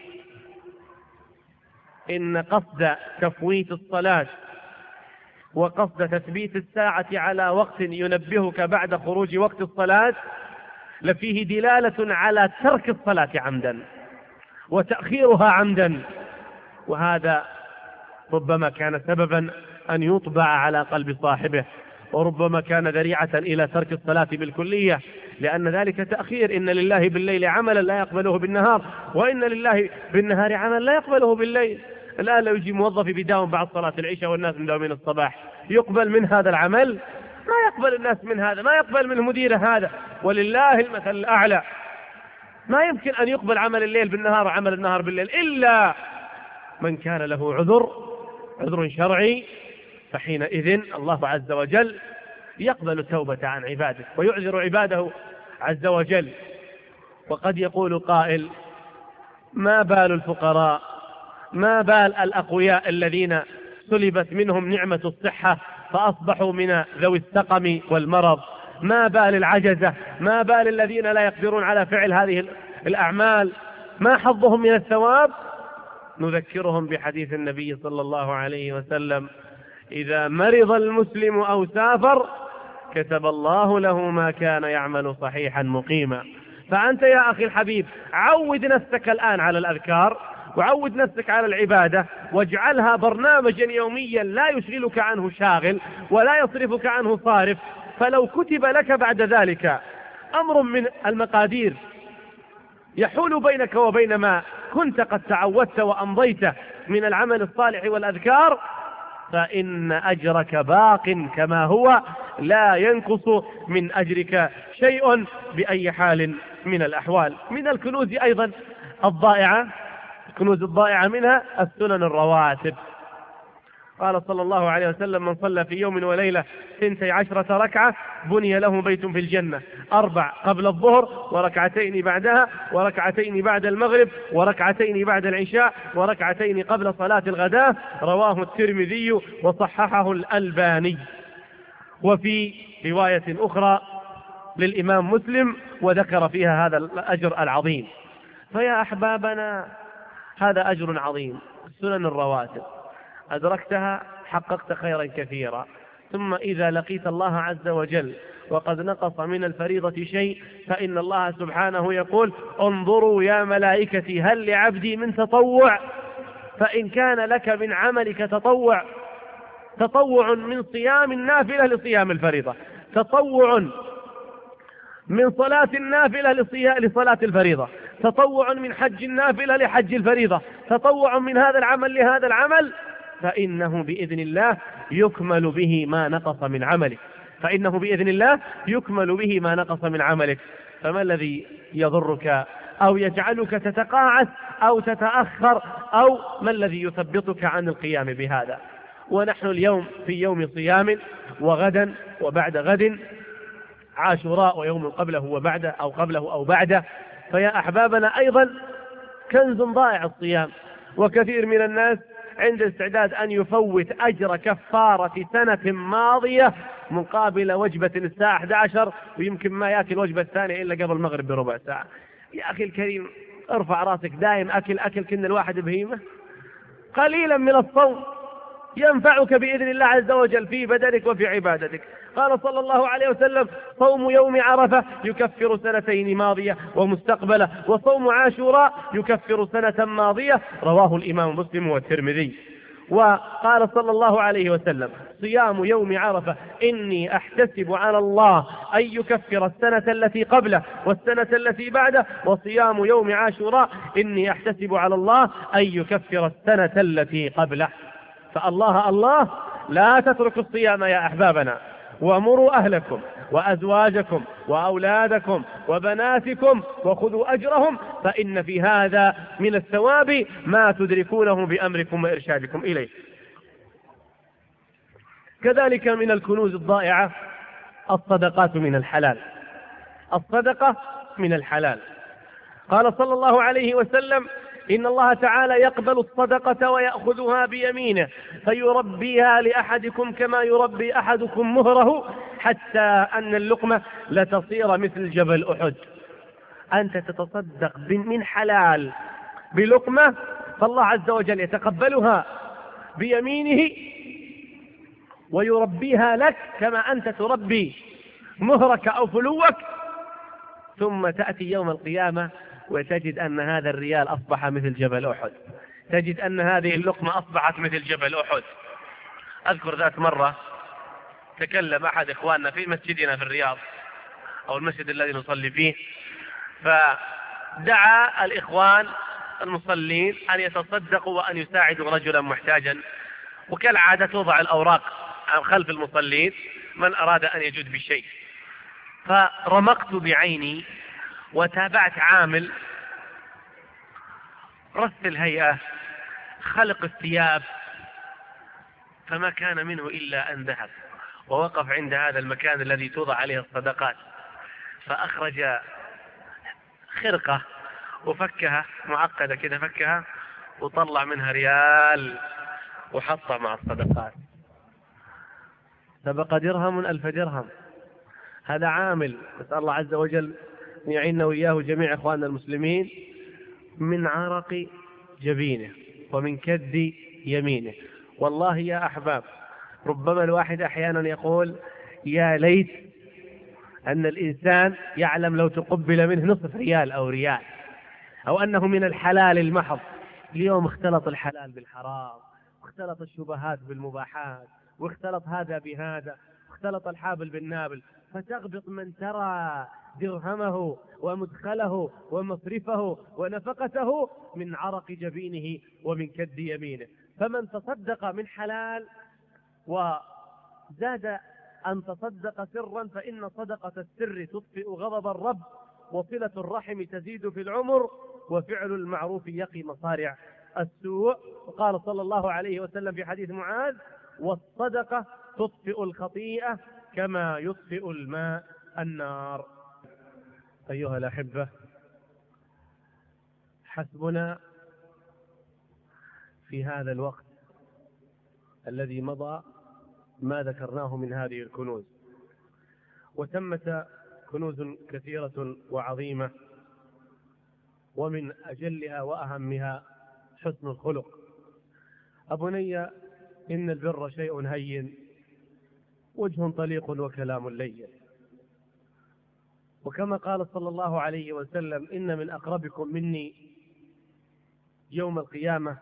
إن قصد تفويت الصلاة وقصد تثبيت الساعة على وقت ينبهك بعد خروج وقت الصلاة لفيه دلالة على ترك الصلاة عمدا وتأخيرها عمدا، وهذا ربما كان سببا أن يطبع على قلب صاحبه، وربما كان ذريعة إلى ترك الصلاة بالكلية، لأن ذلك تأخير. إن لله بالليل عملا لا يقبله بالنهار، وإن لله بالنهار عملا لا يقبله بالليل. الآن لو يجي موظف يداوم بعد صلاة العشاء والناس مداومين الصباح، يقبل من هذا العمل؟ ما يقبل الناس من هذا، ما يقبل من المدير هذا، ولله المثل الأعلى. ما يمكن أن يقبل عمل الليل بالنهار وعمل النهار بالليل إلا من كان له عذر عذر شرعي، فحينئذ الله عز وجل يقبل التوبة عن عباده ويعذر عباده عز وجل. وقد يقول قائل: ما بال الفقراء، ما بال الأقوياء الذين سلبت منهم نعمة الصحة فأصبحوا من ذوي السقم والمرض؟ ما بال العجزة؟ ما بال الذين لا يقدرون على فعل هذه الأعمال؟ ما حظهم من الثواب؟ نذكرهم بحديث النبي صلى الله عليه وسلم: إذا مرض المسلم أو سافر كتب الله له ما كان يعمل صحيحا مقيما. فأنت يا أخي الحبيب عود نفسك الآن على الأذكار، وعود نفسك على العبادة، واجعلها برنامجا يوميا لا يشغلك عنه شاغل ولا يصرفك عنه صارف. فلو كتب لك بعد ذلك أمر من المقادير يحول بينك وبين ما كنت قد تعودت وأمضيت من العمل الصالح والأذكار، فإن أجرك باق كما هو، لا ينقص من أجرك شيء بأي حال من الأحوال. من الكنوز أيضا الضائعة، الكنوز الضائعة منها السنن الرواتب. قال صلى الله عليه وسلم: من صلى في يوم وليلة 12 ركعة بني له بيت في الجنة، 4 قبل الظهر، وركعتين بعدها، وركعتين بعد المغرب، وركعتين بعد العشاء، وركعتين قبل صلاة الغداء. رواه الترمذي وصححه الألباني. وفي رواية أخرى للإمام مسلم وذكر فيها هذا الأجر العظيم. فيا أحبابنا هذا أجر عظيم، السنن الرواتب أدركتها حققت خيرا كثيرا. ثم إذا لقيت الله عز وجل وقد نقص من الفريضة شيء، فإن الله سبحانه يقول: انظروا يا ملائكتي هل لعبدي من تطوع؟ فإن كان لك من عملك تطوع من صيام النافلة لصيام الفريضة، تطوع من صلاة النافلة لصلاة الفريضة، تطوع من حج النافلة لحج الفريضة، تطوع من هذا العمل لهذا العمل، فإنه بإذن الله يكمل به ما نقص من عملك، فإنه بإذن الله يكمل به ما نقص من عملك. فما الذي يضرك أو يجعلك تتقاعس أو تتأخر، أو ما الذي يثبطك عن القيام بهذا؟ ونحن اليوم في يوم صيام، وغدا وبعد غد عاشوراء، ويوم قبله وبعده أو قبله أو بعده. فيا أحبابنا أيضا كنز ضائع الصيام، وكثير من الناس عند استعداد أن يفوت أجر كفارة سنة ماضية مقابل وجبة الساعة 11، ويمكن ما يأكل وجبة الثانية إلا قبل المغرب بربع ساعة. يا أخي الكريم ارفع راسك، دائم أكل كن الواحد بهيمة. قليلا من الصوم ينفعك بإذن الله عز وجل في بدنك وفي عبادتك. قال صلى الله عليه وسلم: صوم يوم عرفة يكفر سنتين ماضية ومستقبلة، وصوم عاشوراء يكفر سنة ماضية. رواه الإمام مسلم والترمذي. وقال صلى الله عليه وسلم: صيام يوم عرفة إني أحتسب على الله أن يكفر السنة التي قبله والسنة التي بعده، وصيام يوم عاشوراء إني أحتسب على الله أن يكفر السنة التي قبله. فالله لا تتركوا الصيام يا أحبابنا، وامروا أهلكم وأزواجكم وأولادكم وبناتكم وخذوا أجرهم، فإن في هذا من الثواب ما تدركونه بأمركم وإرشادكم إليه. كذلك من الكنوز الضائعة الصدقات من الحلال، الصدقة من الحلال. قال صلى الله عليه وسلم: إن الله تعالى يقبل الصدقة ويأخذها بيمينه فيربيها لأحدكم كما يربي أحدكم مهره، حتى أن اللقمة لتصير مثل جبل أحد. أنت تتصدق من حلال بلقمة، فالله عز وجل يتقبلها بيمينه ويربيها لك كما أنت تربي مهرك أو فلوك، ثم تأتي يوم القيامة وتجد أن هذا الريال أصبح مثل جبل أحد، تجد أن هذه اللقمة أصبحت مثل جبل أحد. أذكر ذات مرة تكلم أحد إخواننا في مسجدنا في الرياض أو المسجد الذي نصلي فيه، فدعا الإخوان المصلين أن يتصدقوا وأن يساعدوا رجلا محتاجا، وكالعادة توضع الأوراق خلف المصلين من أراد أن يجود بالشيء. فرمقت بعيني وتابعت عامل رث الهيئة، خلق الثياب، فما كان منه إلا أن ذهب ووقف عند هذا المكان الذي توضع عليه الصدقات، فأخرج خرقة وفكها معقدة كده، فكها وطلع منها ريال وحطها مع الصدقات، سبق درهم 1000 درهم. هذا عامل، نسأل الله عز وجل أن يعيننا وإياه جميع إخواننا المسلمين، من عرق جبينه ومن كد يمينه. والله يا أحباب، ربما الواحد أحيانا يقول يا ليت أن الإنسان يعلم لو تقبل منه نصف ريال أو ريال، أو أنه من الحلال المحض. اليوم اختلط الحلال بالحرام، واختلط الشبهات بالمباحات، واختلط هذا بهذا، واختلط الحابل بالنابل، فتغبط من ترى درهمه ومدخله ومصرفه ونفقته من عرق جبينه ومن كد يمينه. فمن تصدق من حلال وزاد أن تصدق سرا، فإن صدقة السر تطفئ غضب الرب، وصلة الرحم تزيد في العمر، وفعل المعروف يقي مصارع السوء. وقال صلى الله عليه وسلم في حديث معاذ: والصدقة تطفئ الخطيئة كما يطفئ الماء النار. أيها الأحبة، حسبنا في هذا الوقت الذي مضى ما ذكرناه من هذه الكنوز، وتمت كنوز كثيرة وعظيمة، ومن أجلها وأهمها حسن الخلق. أبني، إن البر شيء هين، وجه طليق وكلام لين. وكما قال صلى الله عليه وسلم: إن من أقربكم مني يوم القيامة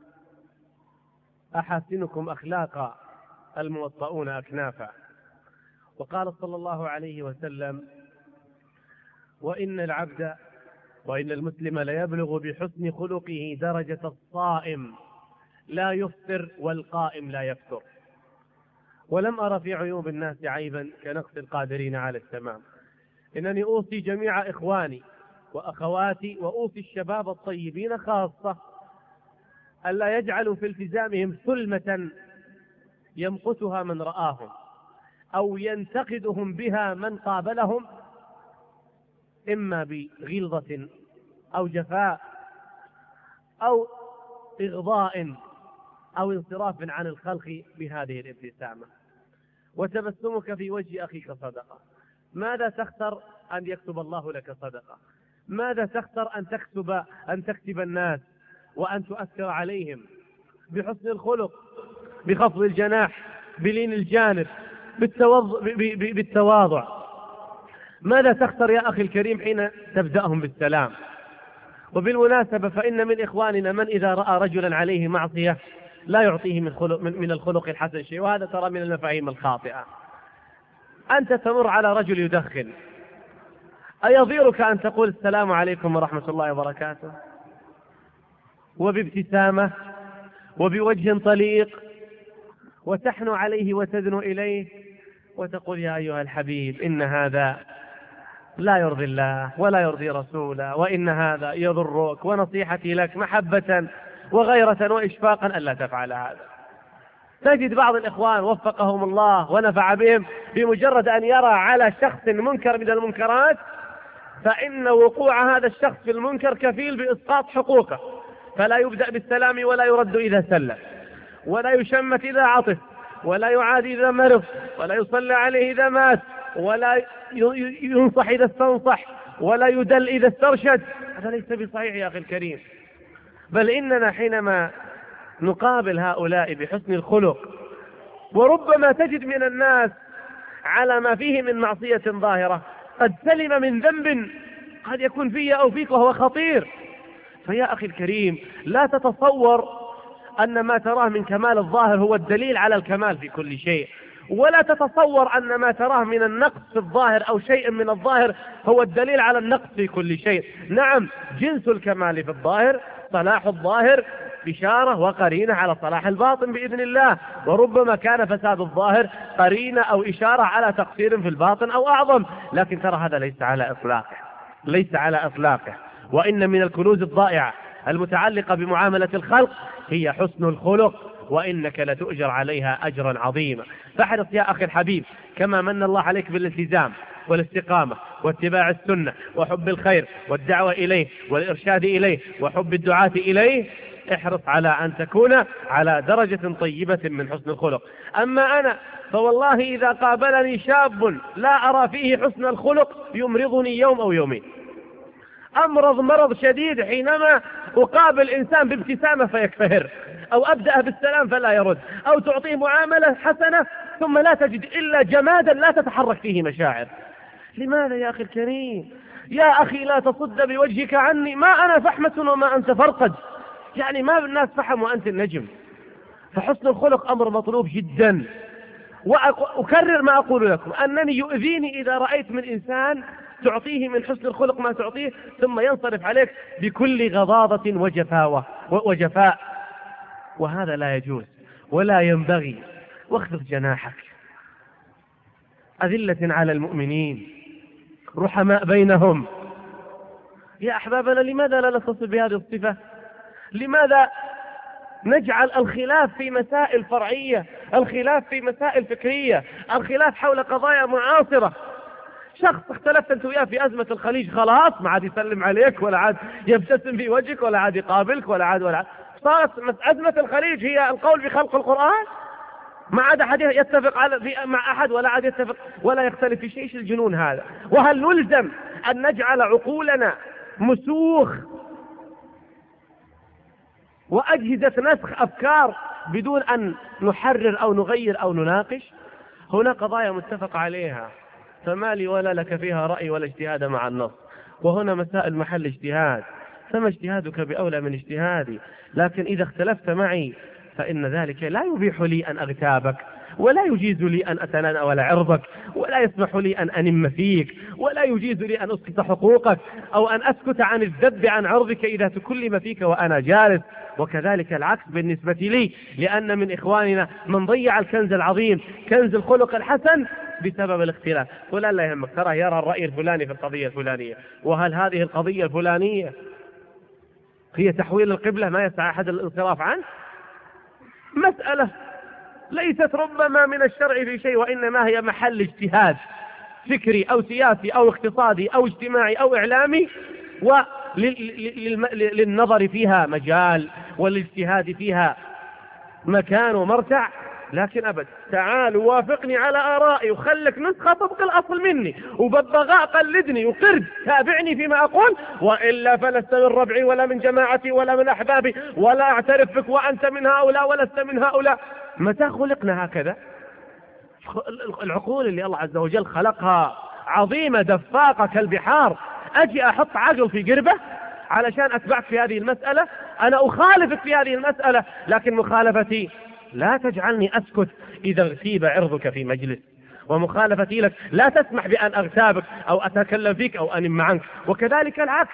أحاسنكم أخلاقا الموطؤون أكنافا. وقال صلى الله عليه وسلم: وإن المسلم ليبلغ بحسن خلقه درجة الصائم لا يفطر والقائم لا يفطر. ولم أرى في عيوب الناس عيبا كنقص القادرين على التمام. إنني أوصي جميع إخواني وأخواتي، وأوصي الشباب الطيبين خاصة، ألا يجعلوا في التزامهم ثلمة يمقتها من رآهم، أو ينتقدهم بها من قابلهم، إما بغلظة أو جفاء أو إغضاء أو انصراف عن الخلق بهذه الابتسامة. وتبسمك في وجه أخيك صدقة. ماذا تخسر أن يكتب الله لك صدقة؟ ماذا تخسر أن تكتب الناس وأن تؤثر عليهم بحسن الخلق، بخفض الجناح، بلين الجانب، بالتواضع؟ ماذا تخسر يا أخي الكريم حين تبدأهم بالسلام؟ وبالمناسبة، فإن من إخواننا من إذا رأى رجلا عليه معصية لا يعطيه من الخلق الحسن شيء، وهذا ترى من المفاهيم الخاطئة. أنت تمر على رجل يدخن، أيضيرك أن تقول السلام عليكم ورحمة الله وبركاته، وبابتسامة وبوجه طليق، وتحنو عليه وتدنو إليه وتقول: يا أيها الحبيب، إن هذا لا يرضي الله ولا يرضي رسوله، وإن هذا يضرك، ونصيحتي لك محبة وغيرة وإشفاقا ألا تفعل هذا. تجد بعض الإخوان وفقهم الله ونفع بهم، بمجرد أن يرى على شخص منكر من المنكرات، فإن وقوع هذا الشخص في المنكر كفيل بإسقاط حقوقه، فلا يبدأ بالسلام ولا يرد إذا سلم، ولا يشمت إذا عطف، ولا يعاد إذا مرض، ولا يصلى عليه إذا مات، ولا ينصح إذا استنصح، ولا يدل إذا استرشد. هذا ليس بصحيح يا أخي الكريم. بل إننا حينما نقابل هؤلاء بحسن الخلق، وربما تجد من الناس على ما فيه من معصية ظاهرة قد سلم من ذنب قد يكون فيه أو فيك وهو خطير، فيا أخي الكريم لا تتصور أن ما تراه من كمال الظاهر هو الدليل على الكمال في كل شيء، ولا تتصور أن ما تراه من النقص في الظاهر أو شيء من الظاهر هو الدليل على النقص في كل شيء. نعم، جنس الكمال في الظاهر، صلاح الظاهر بشارة وقرينة على صلاح الباطن بإذن الله، وربما كان فساد الظاهر قرينة أو إشارة على تقصير في الباطن أو أعظم، لكن ترى هذا ليس على إطلاقه. وإن من الكنوز الضائعة المتعلقة بمعاملة الخلق هي حسن الخلق وإنك لتؤجر عليها أجرا عظيما. فاحرص يا أخي الحبيب، كما من الله عليك بالالتزام والاستقامة واتباع السنة وحب الخير والدعوة إليه والإرشاد إليه وحب الدعاة إليه، احرص على أن تكون على درجة طيبة من حسن الخلق. أما أنا فوالله إذا قابلني شاب لا أرى فيه حسن الخلق يمرضني يوم أو يومين. أمرض مرض شديد حينما أقابل إنسان بابتسامة فيكفهر، أو أبدأ بالسلام فلا يرد، أو تعطيه معاملة حسنة ثم لا تجد إلا جمادا لا تتحرك فيه مشاعر. لماذا يا أخي الكريم؟ يا أخي لا تصد بوجهك عني، ما أنا فحمة وما أنت فرقد، يعني ما الناس فحم وأنت النجم. فحسن الخلق أمر مطلوب جدا. وأكرر ما أقول لكم، أنني يؤذيني إذا رأيت من إنسان تعطيه من حسن الخلق ما تعطيه ثم ينصرف عليك بكل غضاضة وجفاء، وهذا لا يجوز ولا ينبغي. واخفض جناحك، أذلة على المؤمنين رحماء بينهم. يا أحبابنا، لماذا لا نتصل بهذه الصفة؟ لماذا نجعل الخلاف في مسائل فرعية، الخلاف في مسائل فكرية، الخلاف حول قضايا معاصرة؟ شخص اختلفت انت وياه في أزمة الخليج، خلاص ما عاد يسلم عليك ولا عاد يبتسم في وجهك ولا عاد يقابلك ولا عاد. صارت أزمة الخليج هي القول بخلق القرآن، ما عاد أحد يتفق مع أحد ولا عاد يتفق ولا يختلف في شيء. ايش الجنون هذا؟ وهل نلزم أن نجعل عقولنا مسوخ وأجهزة نسخ أفكار بدون أن نحرر أو نغير أو نناقش؟ هنا قضايا متفق عليها، فما لي ولا لك فيها رأي ولا اجتهاد مع النص. وهنا مسائل محل اجتهاد، فما اجتهادك بأولى من اجتهادي. لكن إذا اختلفت معي فإن ذلك لا يبيح لي أن أغتابك، ولا يجيز لي أن أتناول عرضك، ولا يسمح لي أن أنم فيك، ولا يجيز لي أن أسقط حقوقك أو أن أسكت عن الذب عن عرضك إذا تكلم فيك وأنا جالس. وكذلك العكس بالنسبة لي، لأن من إخواننا من ضيع الكنز العظيم، كنز الخلق الحسن، بسبب الاختلاف. فلان لا يهمك، ترى يرى الرأي الفلاني في القضية الفلانية، وهل هذه القضية الفلانية هي تحويل القبلة ما يسعى أحد الانصراف عنه؟ مسألة ليست ربما من الشرع في شيء، وإنما هي محل اجتهاد فكري أو سياسي أو اقتصادي أو اجتماعي أو إعلامي، وللنظر فيها مجال والاجتهاد فيها مكان ومرتع. لكن أبد، تعال وافقني على آرائي وخلك نسخة طبق الأصل مني، وببغاء قلدني وقرد تابعني فيما أقول، وإلا فلست من ربعي ولا من جماعتي ولا من أحبابي ولا أعترف بك، وأنت من هؤلاء ولست من هؤلاء. متى خلقنا هكذا؟ العقول اللي الله عز وجل خلقها عظيمة دفاقة كالبحار، أجي أحط عقل في قربة علشان أتبعك في هذه المسألة؟ أنا أخالفك في هذه المسألة، لكن مخالفتي لا تجعلني أسكت إذا اغتيب عرضك في مجلس، ومخالفتي لك لا تسمح بأن أغتابك أو أتكلم فيك أو أنم عنك. وكذلك العكس،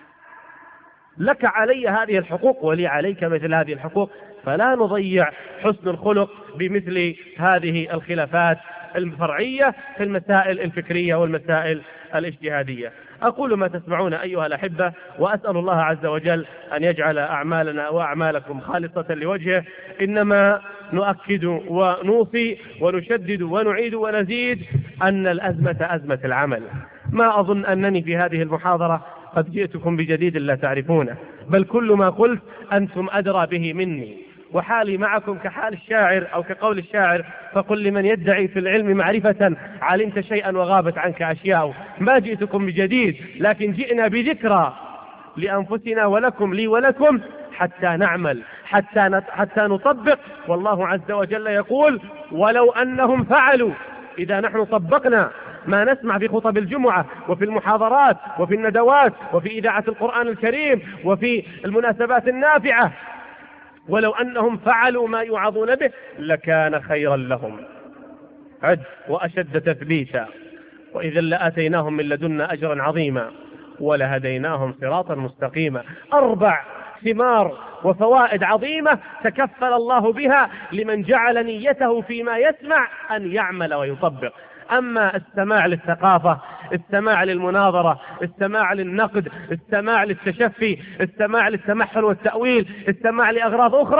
لك علي هذه الحقوق ولي عليك مثل هذه الحقوق، فلا نضيع حسن الخلق بمثل هذه الخلافات الفرعية في المسائل الفكرية والمسائل الاجتهادية. أقول ما تسمعون أيها الأحبة، وأسأل الله عز وجل أن يجعل أعمالنا وأعمالكم خالصة لوجهه. إنما نؤكد ونوصي ونشدد ونعيد ونزيد أن الأزمة أزمة العمل. ما أظن أنني في هذه المحاضرة قد جئتكم بجديد لا تعرفونه، بل كل ما قلت أنتم أدرى به مني، وحالي معكم كحال الشاعر أو كقول الشاعر: فقل لمن يدعي في العلم معرفة علمت شيئا وغابت عنك أشياء. ما جئتكم بجديد، لكن جئنا بذكرى لأنفسنا ولكم، لي ولكم، حتى نعمل، حتى نطبق. والله عز وجل يقول: ولو أنهم فعلوا. إذا نحن طبقنا ما نسمع في خطب الجمعة وفي المحاضرات وفي الندوات وفي إذاعة القرآن الكريم وفي المناسبات النافعة، ولو أنهم فعلوا ما يوعظون به لكان خيرا لهم عد وأشد تثبيتا، وإذا لآتيناهم من لدنا أجرا عظيما ولهديناهم صراطا مستقيما. 4 ثمار وفوائد عظيمة تكفل الله بها لمن جعل نيته فيما يسمع أن يعمل ويطبق. أما السماع للثقافة، السماع للمناظرة، السماع للنقد، السماع للتشفي، السماع للتمحل والتأويل، السماع لأغراض أخرى،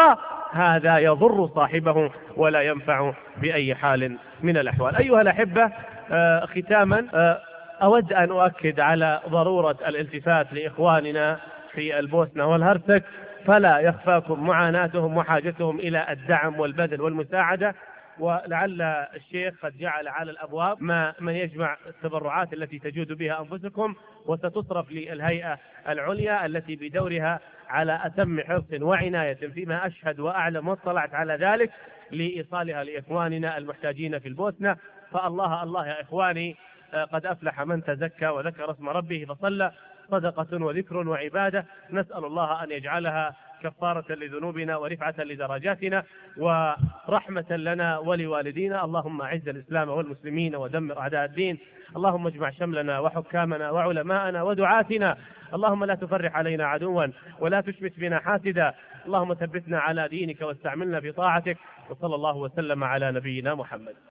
هذا يضر صاحبه ولا ينفع بأي حال من الأحوال. أيها الأحبة، ختاما أود أن أؤكد على ضرورة الالتفات لإخواننا في البوسنة والهرسك، فلا يخفاكم معاناتهم وحاجتهم إلى الدعم والبذل والمساعدة، ولعل الشيخ قد جعل على الأبواب من يجمع التبرعات التي تجود بها أنفسكم، وستصرف للهيئة العليا التي بدورها على أتم حرص وعناية فيما أشهد وأعلم واطلعت على ذلك لإيصالها لإخواننا المحتاجين في البوسنة. فالله الله يا إخواني، قد أفلح من تزكى وذكر اسم ربه فصلى، صدقة وذكر وعبادة، نسأل الله أن يجعلها كفارة لذنوبنا ورفعة لدرجاتنا ورحمة لنا ولوالدينا. اللهم أعز الإسلام والمسلمين ودمر أعداء الدين. اللهم اجمع شملنا وحكامنا وعلماءنا ودعاتنا. اللهم لا تفرح علينا عدوا ولا تشمت بنا حاسدا. اللهم ثبتنا على دينك واستعملنا في طاعتك. وصلى الله وسلم على نبينا محمد.